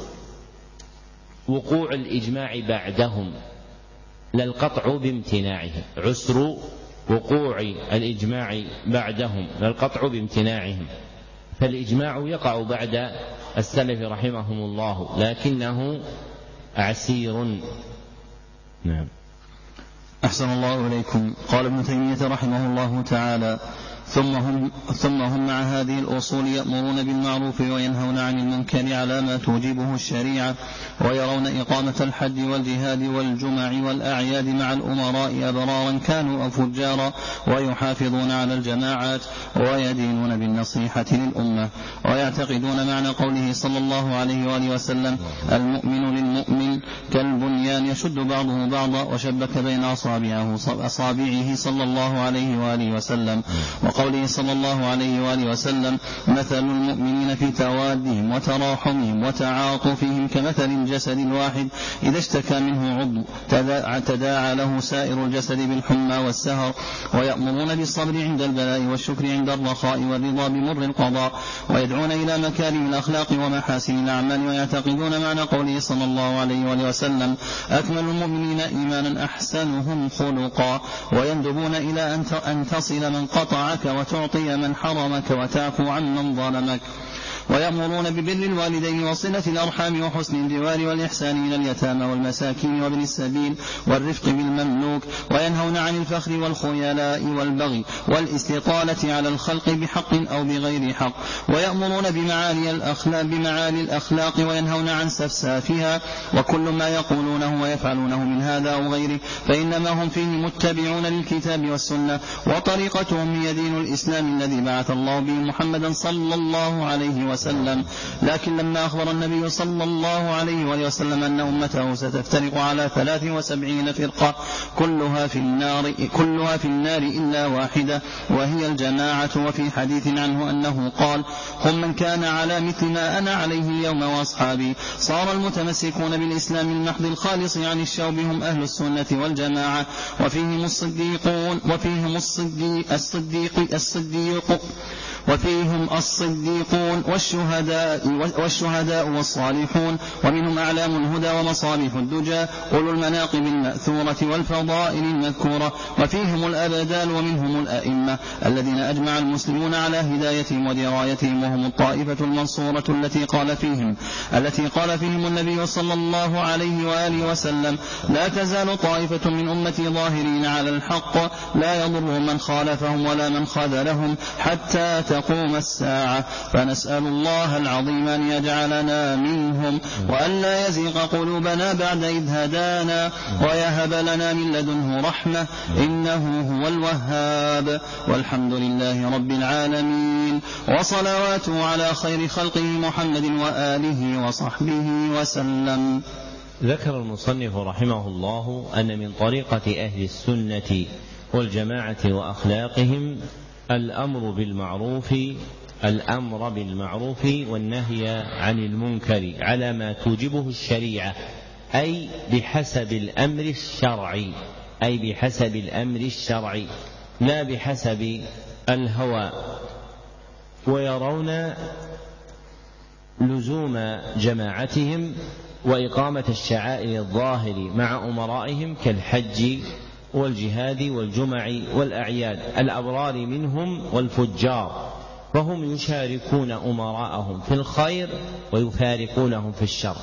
وقوع الإجماع بعدهم لا القطع بامتناعهم، عسر وقوع الإجماع بعدهم لا القطع بامتناعهم، فالإجماع يقع بعد السلف رحمهم الله لكنه عسير. نعم. أحسن الله إليكم. قال ابن تيمية رحمه الله تعالى: ثم هم مع هذه الأصول يأمرون بالمعروف وينهون عن المنكر على ما توجبه الشريعة، ويرون إقامة الحج والجهاد والجمع والأعياد مع الأمراء أبرارا كانوا أو فجارا، ويحافظون على الجماعات، ويدينون بالنصيحة للأمة، ويعتقدون معنى قوله صلى الله عليه وآله وسلم: المؤمن للمؤمن كالبنيان يشد بعضه بعضا، وشبك بين أصابعه صلى الله عليه وآله وسلم. وقوله صلى الله عليه وآله وسلم: مثل المؤمنين في توادهم وتراحمهم وتعاطفهم كمثل الجسد الواحد إذا اشتكى منه عضو تداعى له سائر الجسد بالحمى والسهر. ويأمرون بالصبر عند البلاء والشكر عند الرخاء والرضا بمر القضاء، ويدعون إلى مكارم الأخلاق ومحاسن الأعمال، ويعتقدون معنى قوله صلى الله عليه وآله وسلم: أكمل المؤمنين إيمانا أحسنهم خلقا، ويندبون إلى أن تصل من قطعك وتعطي من حرمك وتعفو عن من ظلمك. ويأمرون ببر الوالدين وصلة الأرحام وحسن الجوار والإحسان إلى اليتامى والمساكين وابن السبيل والرفق بالمملوك، وينهون عن الفخر والخيلاء والبغي والاستطالة على الخلق بحق أو بغير حق. ويأمرون بمعالي الأخلاق وينهون عن سفسافها، وكل ما يقولونه ويفعلونه من هذا أو غيره فإنما هم فيه متبعون للكتاب والسنة، وطريقتهم هي دين الإسلام الذي بعث الله به محمدا صلى الله عليه وسلم. لكن لما أخبر النبي صلى الله عليه وسلم أن أمته ستفترق على 73 فرقة كلها في النار إلا واحدة وهي الجماعة، وفي حديث عنه أنه قال: هم من كان على مثل ما أنا عليه اليوم وأصحابي. صار المتمسكون بالإسلام المحض الخالص عن الشوب هم أهل السنة والجماعة، وفيهم الصديقون والشهداء والصالحون، ومنهم أعلام الهدى ومصابيح الدجى أولو المناقب المأثورة والفضائل المذكورة، وفيهم الأبدال ومنهم الأئمة الذين أجمع المسلمون على هدايتهم ودرايتهم، وهم الطائفة المنصورة التي قال فيهم النبي صلى الله عليه وآله وسلم: لا تزال طائفة من أمتي ظاهرين على الحق لا يضرهم من خالفهم ولا من خذلهم حتى تقوم الساعة. فنسأل الله العظيم أن يجعلنا منهم، وأن لا يزيغ قلوبنا بعد إذ هدانا، ويهب لنا من لدنه رحمة إنه هو الوهاب. والحمد لله رب العالمين، وصلواته على خير خلقه محمد وآله وصحبه وسلم. ذكر المصنف رحمه الله أن من طريقة أهل السنة والجماعة وأخلاقهم الأمر بالمعروف والنهي عن المنكر على ما توجبه الشريعة، أي بحسب الأمر الشرعي لا بحسب الهوى. ويرون لزوم جماعتهم وإقامة الشعائر الظاهر مع أمرائهم كالحج والجهاد والجمع والأعياد الأبرار منهم والفجار، فهم يشاركون أمراءهم في الخير ويفارقونهم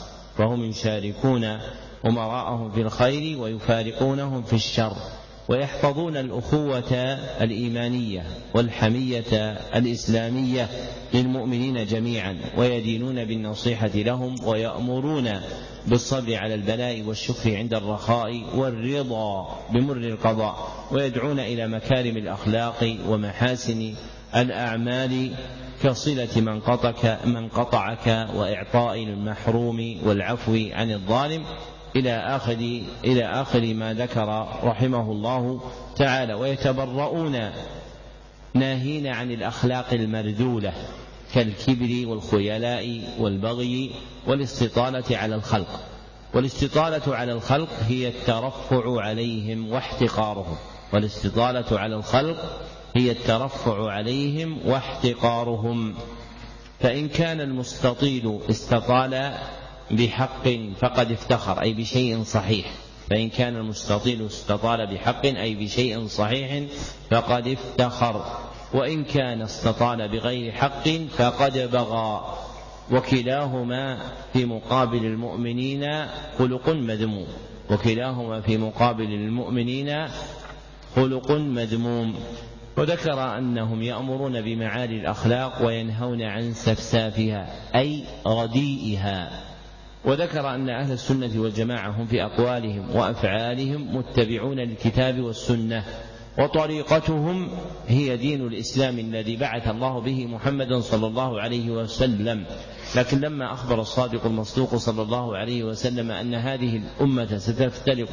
في الشر، ويحفظون الأخوة الإيمانية والحمية الإسلامية للمؤمنين جميعا، ويدينون بالنصيحة لهم، ويأمرون بالصبر على البلاء والشكر عند الرخاء والرضا بمر القضاء، ويدعون إلى مكارم الأخلاق ومحاسن الأعمال كصلة من قطعك وإعطاء المحروم والعفو عن الظالم إلى آخر ما ذكر رحمه الله تعالى. ويتبرؤون ناهين عن الأخلاق المرذولة كالكبر والخيلاء والبغي والاستطالة على الخلق. والاستطالة على الخلق هي الترفع عليهم واحتقارهم، والاستطالة على الخلق هي الترفع عليهم واحتقارهم. فإن كان المستطيل استطال بحق فقد افتخر، أي بشيء صحيح. فإن كان المستطيل استطال بحق أي بشيء صحيح فقد افتخر، وإن كان استطال بغير حق فقد بغى، وكلاهما في مقابل المؤمنين خلق مذموم، وكلاهما في مقابل المؤمنين خلق مذموم. وذكر أنهم يأمرون بمعالي الأخلاق وينهون عن سفسافها أي رديئها. وذكر أن أهل السنة والجماعة هم في أقوالهم وأفعالهم متبعون للكتاب والسنة، وطريقتهم هي دين الإسلام الذي بعث الله به محمدا صلى الله عليه وسلم. لكن لما أخبر الصادق المصدوق صلى الله عليه وسلم أن هذه الأمة ستفترق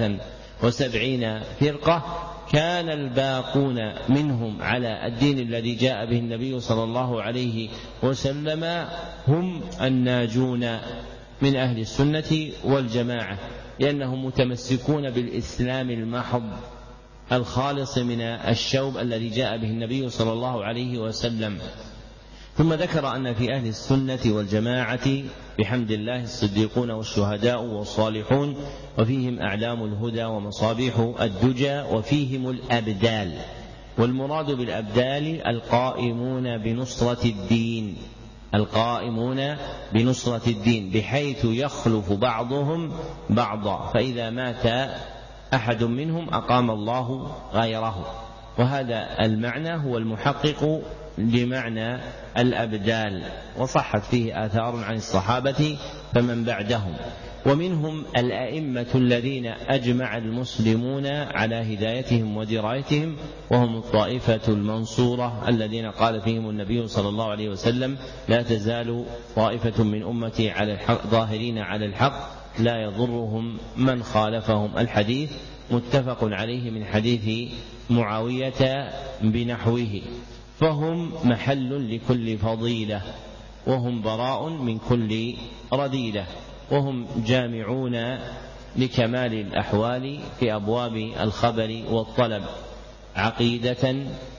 73 فرقة، كان الباقون منهم على الدين الذي جاء به النبي صلى الله عليه وسلم هم الناجون من أهل السنة والجماعة، لأنهم متمسكون بالإسلام المحض الخالص من الشوب الذي جاء به النبي صلى الله عليه وسلم. ثم ذكر أن في أهل السنة والجماعة بحمد الله الصديقون والشهداء والصالحون، وفيهم أعلام الهدى ومصابيح الدجى، وفيهم الأبدال. والمراد بالأبدال القائمون بنصرة الدين، القائمون بنصرة الدين، بحيث يخلف بعضهم بعضا، فإذا مات أحد منهم أقام الله غيره. وهذا المعنى هو المحقق لمعنى الأبدال، وصحت فيه آثار عن الصحابة فمن بعدهم. ومنهم الأئمة الذين أجمع المسلمون على هدايتهم ودرايتهم، وهم الطائفة المنصورة الذين قال فيهم النبي صلى الله عليه وسلم: لا تزال طائفة من أمتي على الحق ظاهرين على الحق لا يضرهم من خالفهم. الحديث متفق عليه من حديث معاوية بنحوه. فهم محل لكل فضيلة، وهم براء من كل رذيلة، وهم جامعون لكمال الأحوال في أبواب الخبر والطلب، عقيدة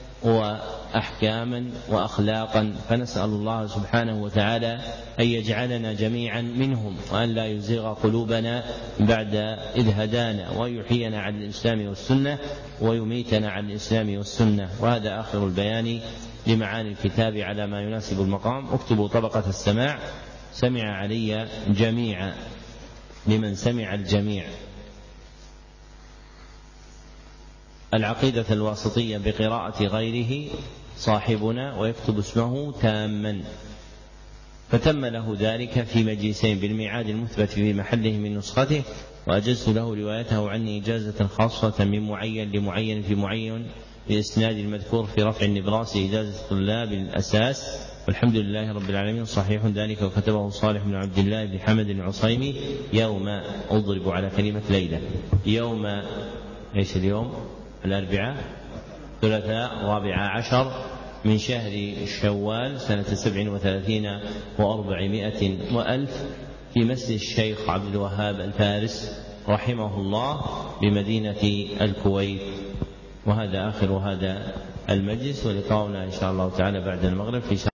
وأحكاما وأخلاقا. فنسأل الله سبحانه وتعالى أن يجعلنا جميعا منهم، وأن لا يزيغ قلوبنا بعد إذ هدانا، ويحيينا على الإسلام والسنة، ويميتنا على الإسلام والسنة. وهذا آخر البيان لمعاني الكتاب على ما يناسب المقام. اكتبوا طبقة السماع، سمع علي جميعا، لمن سمع الجميع. العقيدة الواسطية بقراءة غيره صاحبنا، ويكتب اسمه تاما. فتم له ذلك في مجلسين بالميعاد المثبت في محله من نسخته، وأجزت له روايته عني إجازة خاصة من معين لمعين في معين بإسناد المذكور في رفع النبراس إجازة الطلاب الأساس. والحمد لله رب العالمين. صحيح ذلك وكتبه صالح بن عبد الله بن حمد العصيمي يوم أضرب على كلمة ليلة، يوم إيش اليوم؟ الأربعاء، ثلاثاء 14 من شهر شوال سنة 37 و400 وألف في مسجد الشيخ عبد الوهاب الفارس رحمه الله بمدينة الكويت. وهذا آخر هذا المجلس، ولقاؤنا إن شاء الله تعالى بعد المغرب في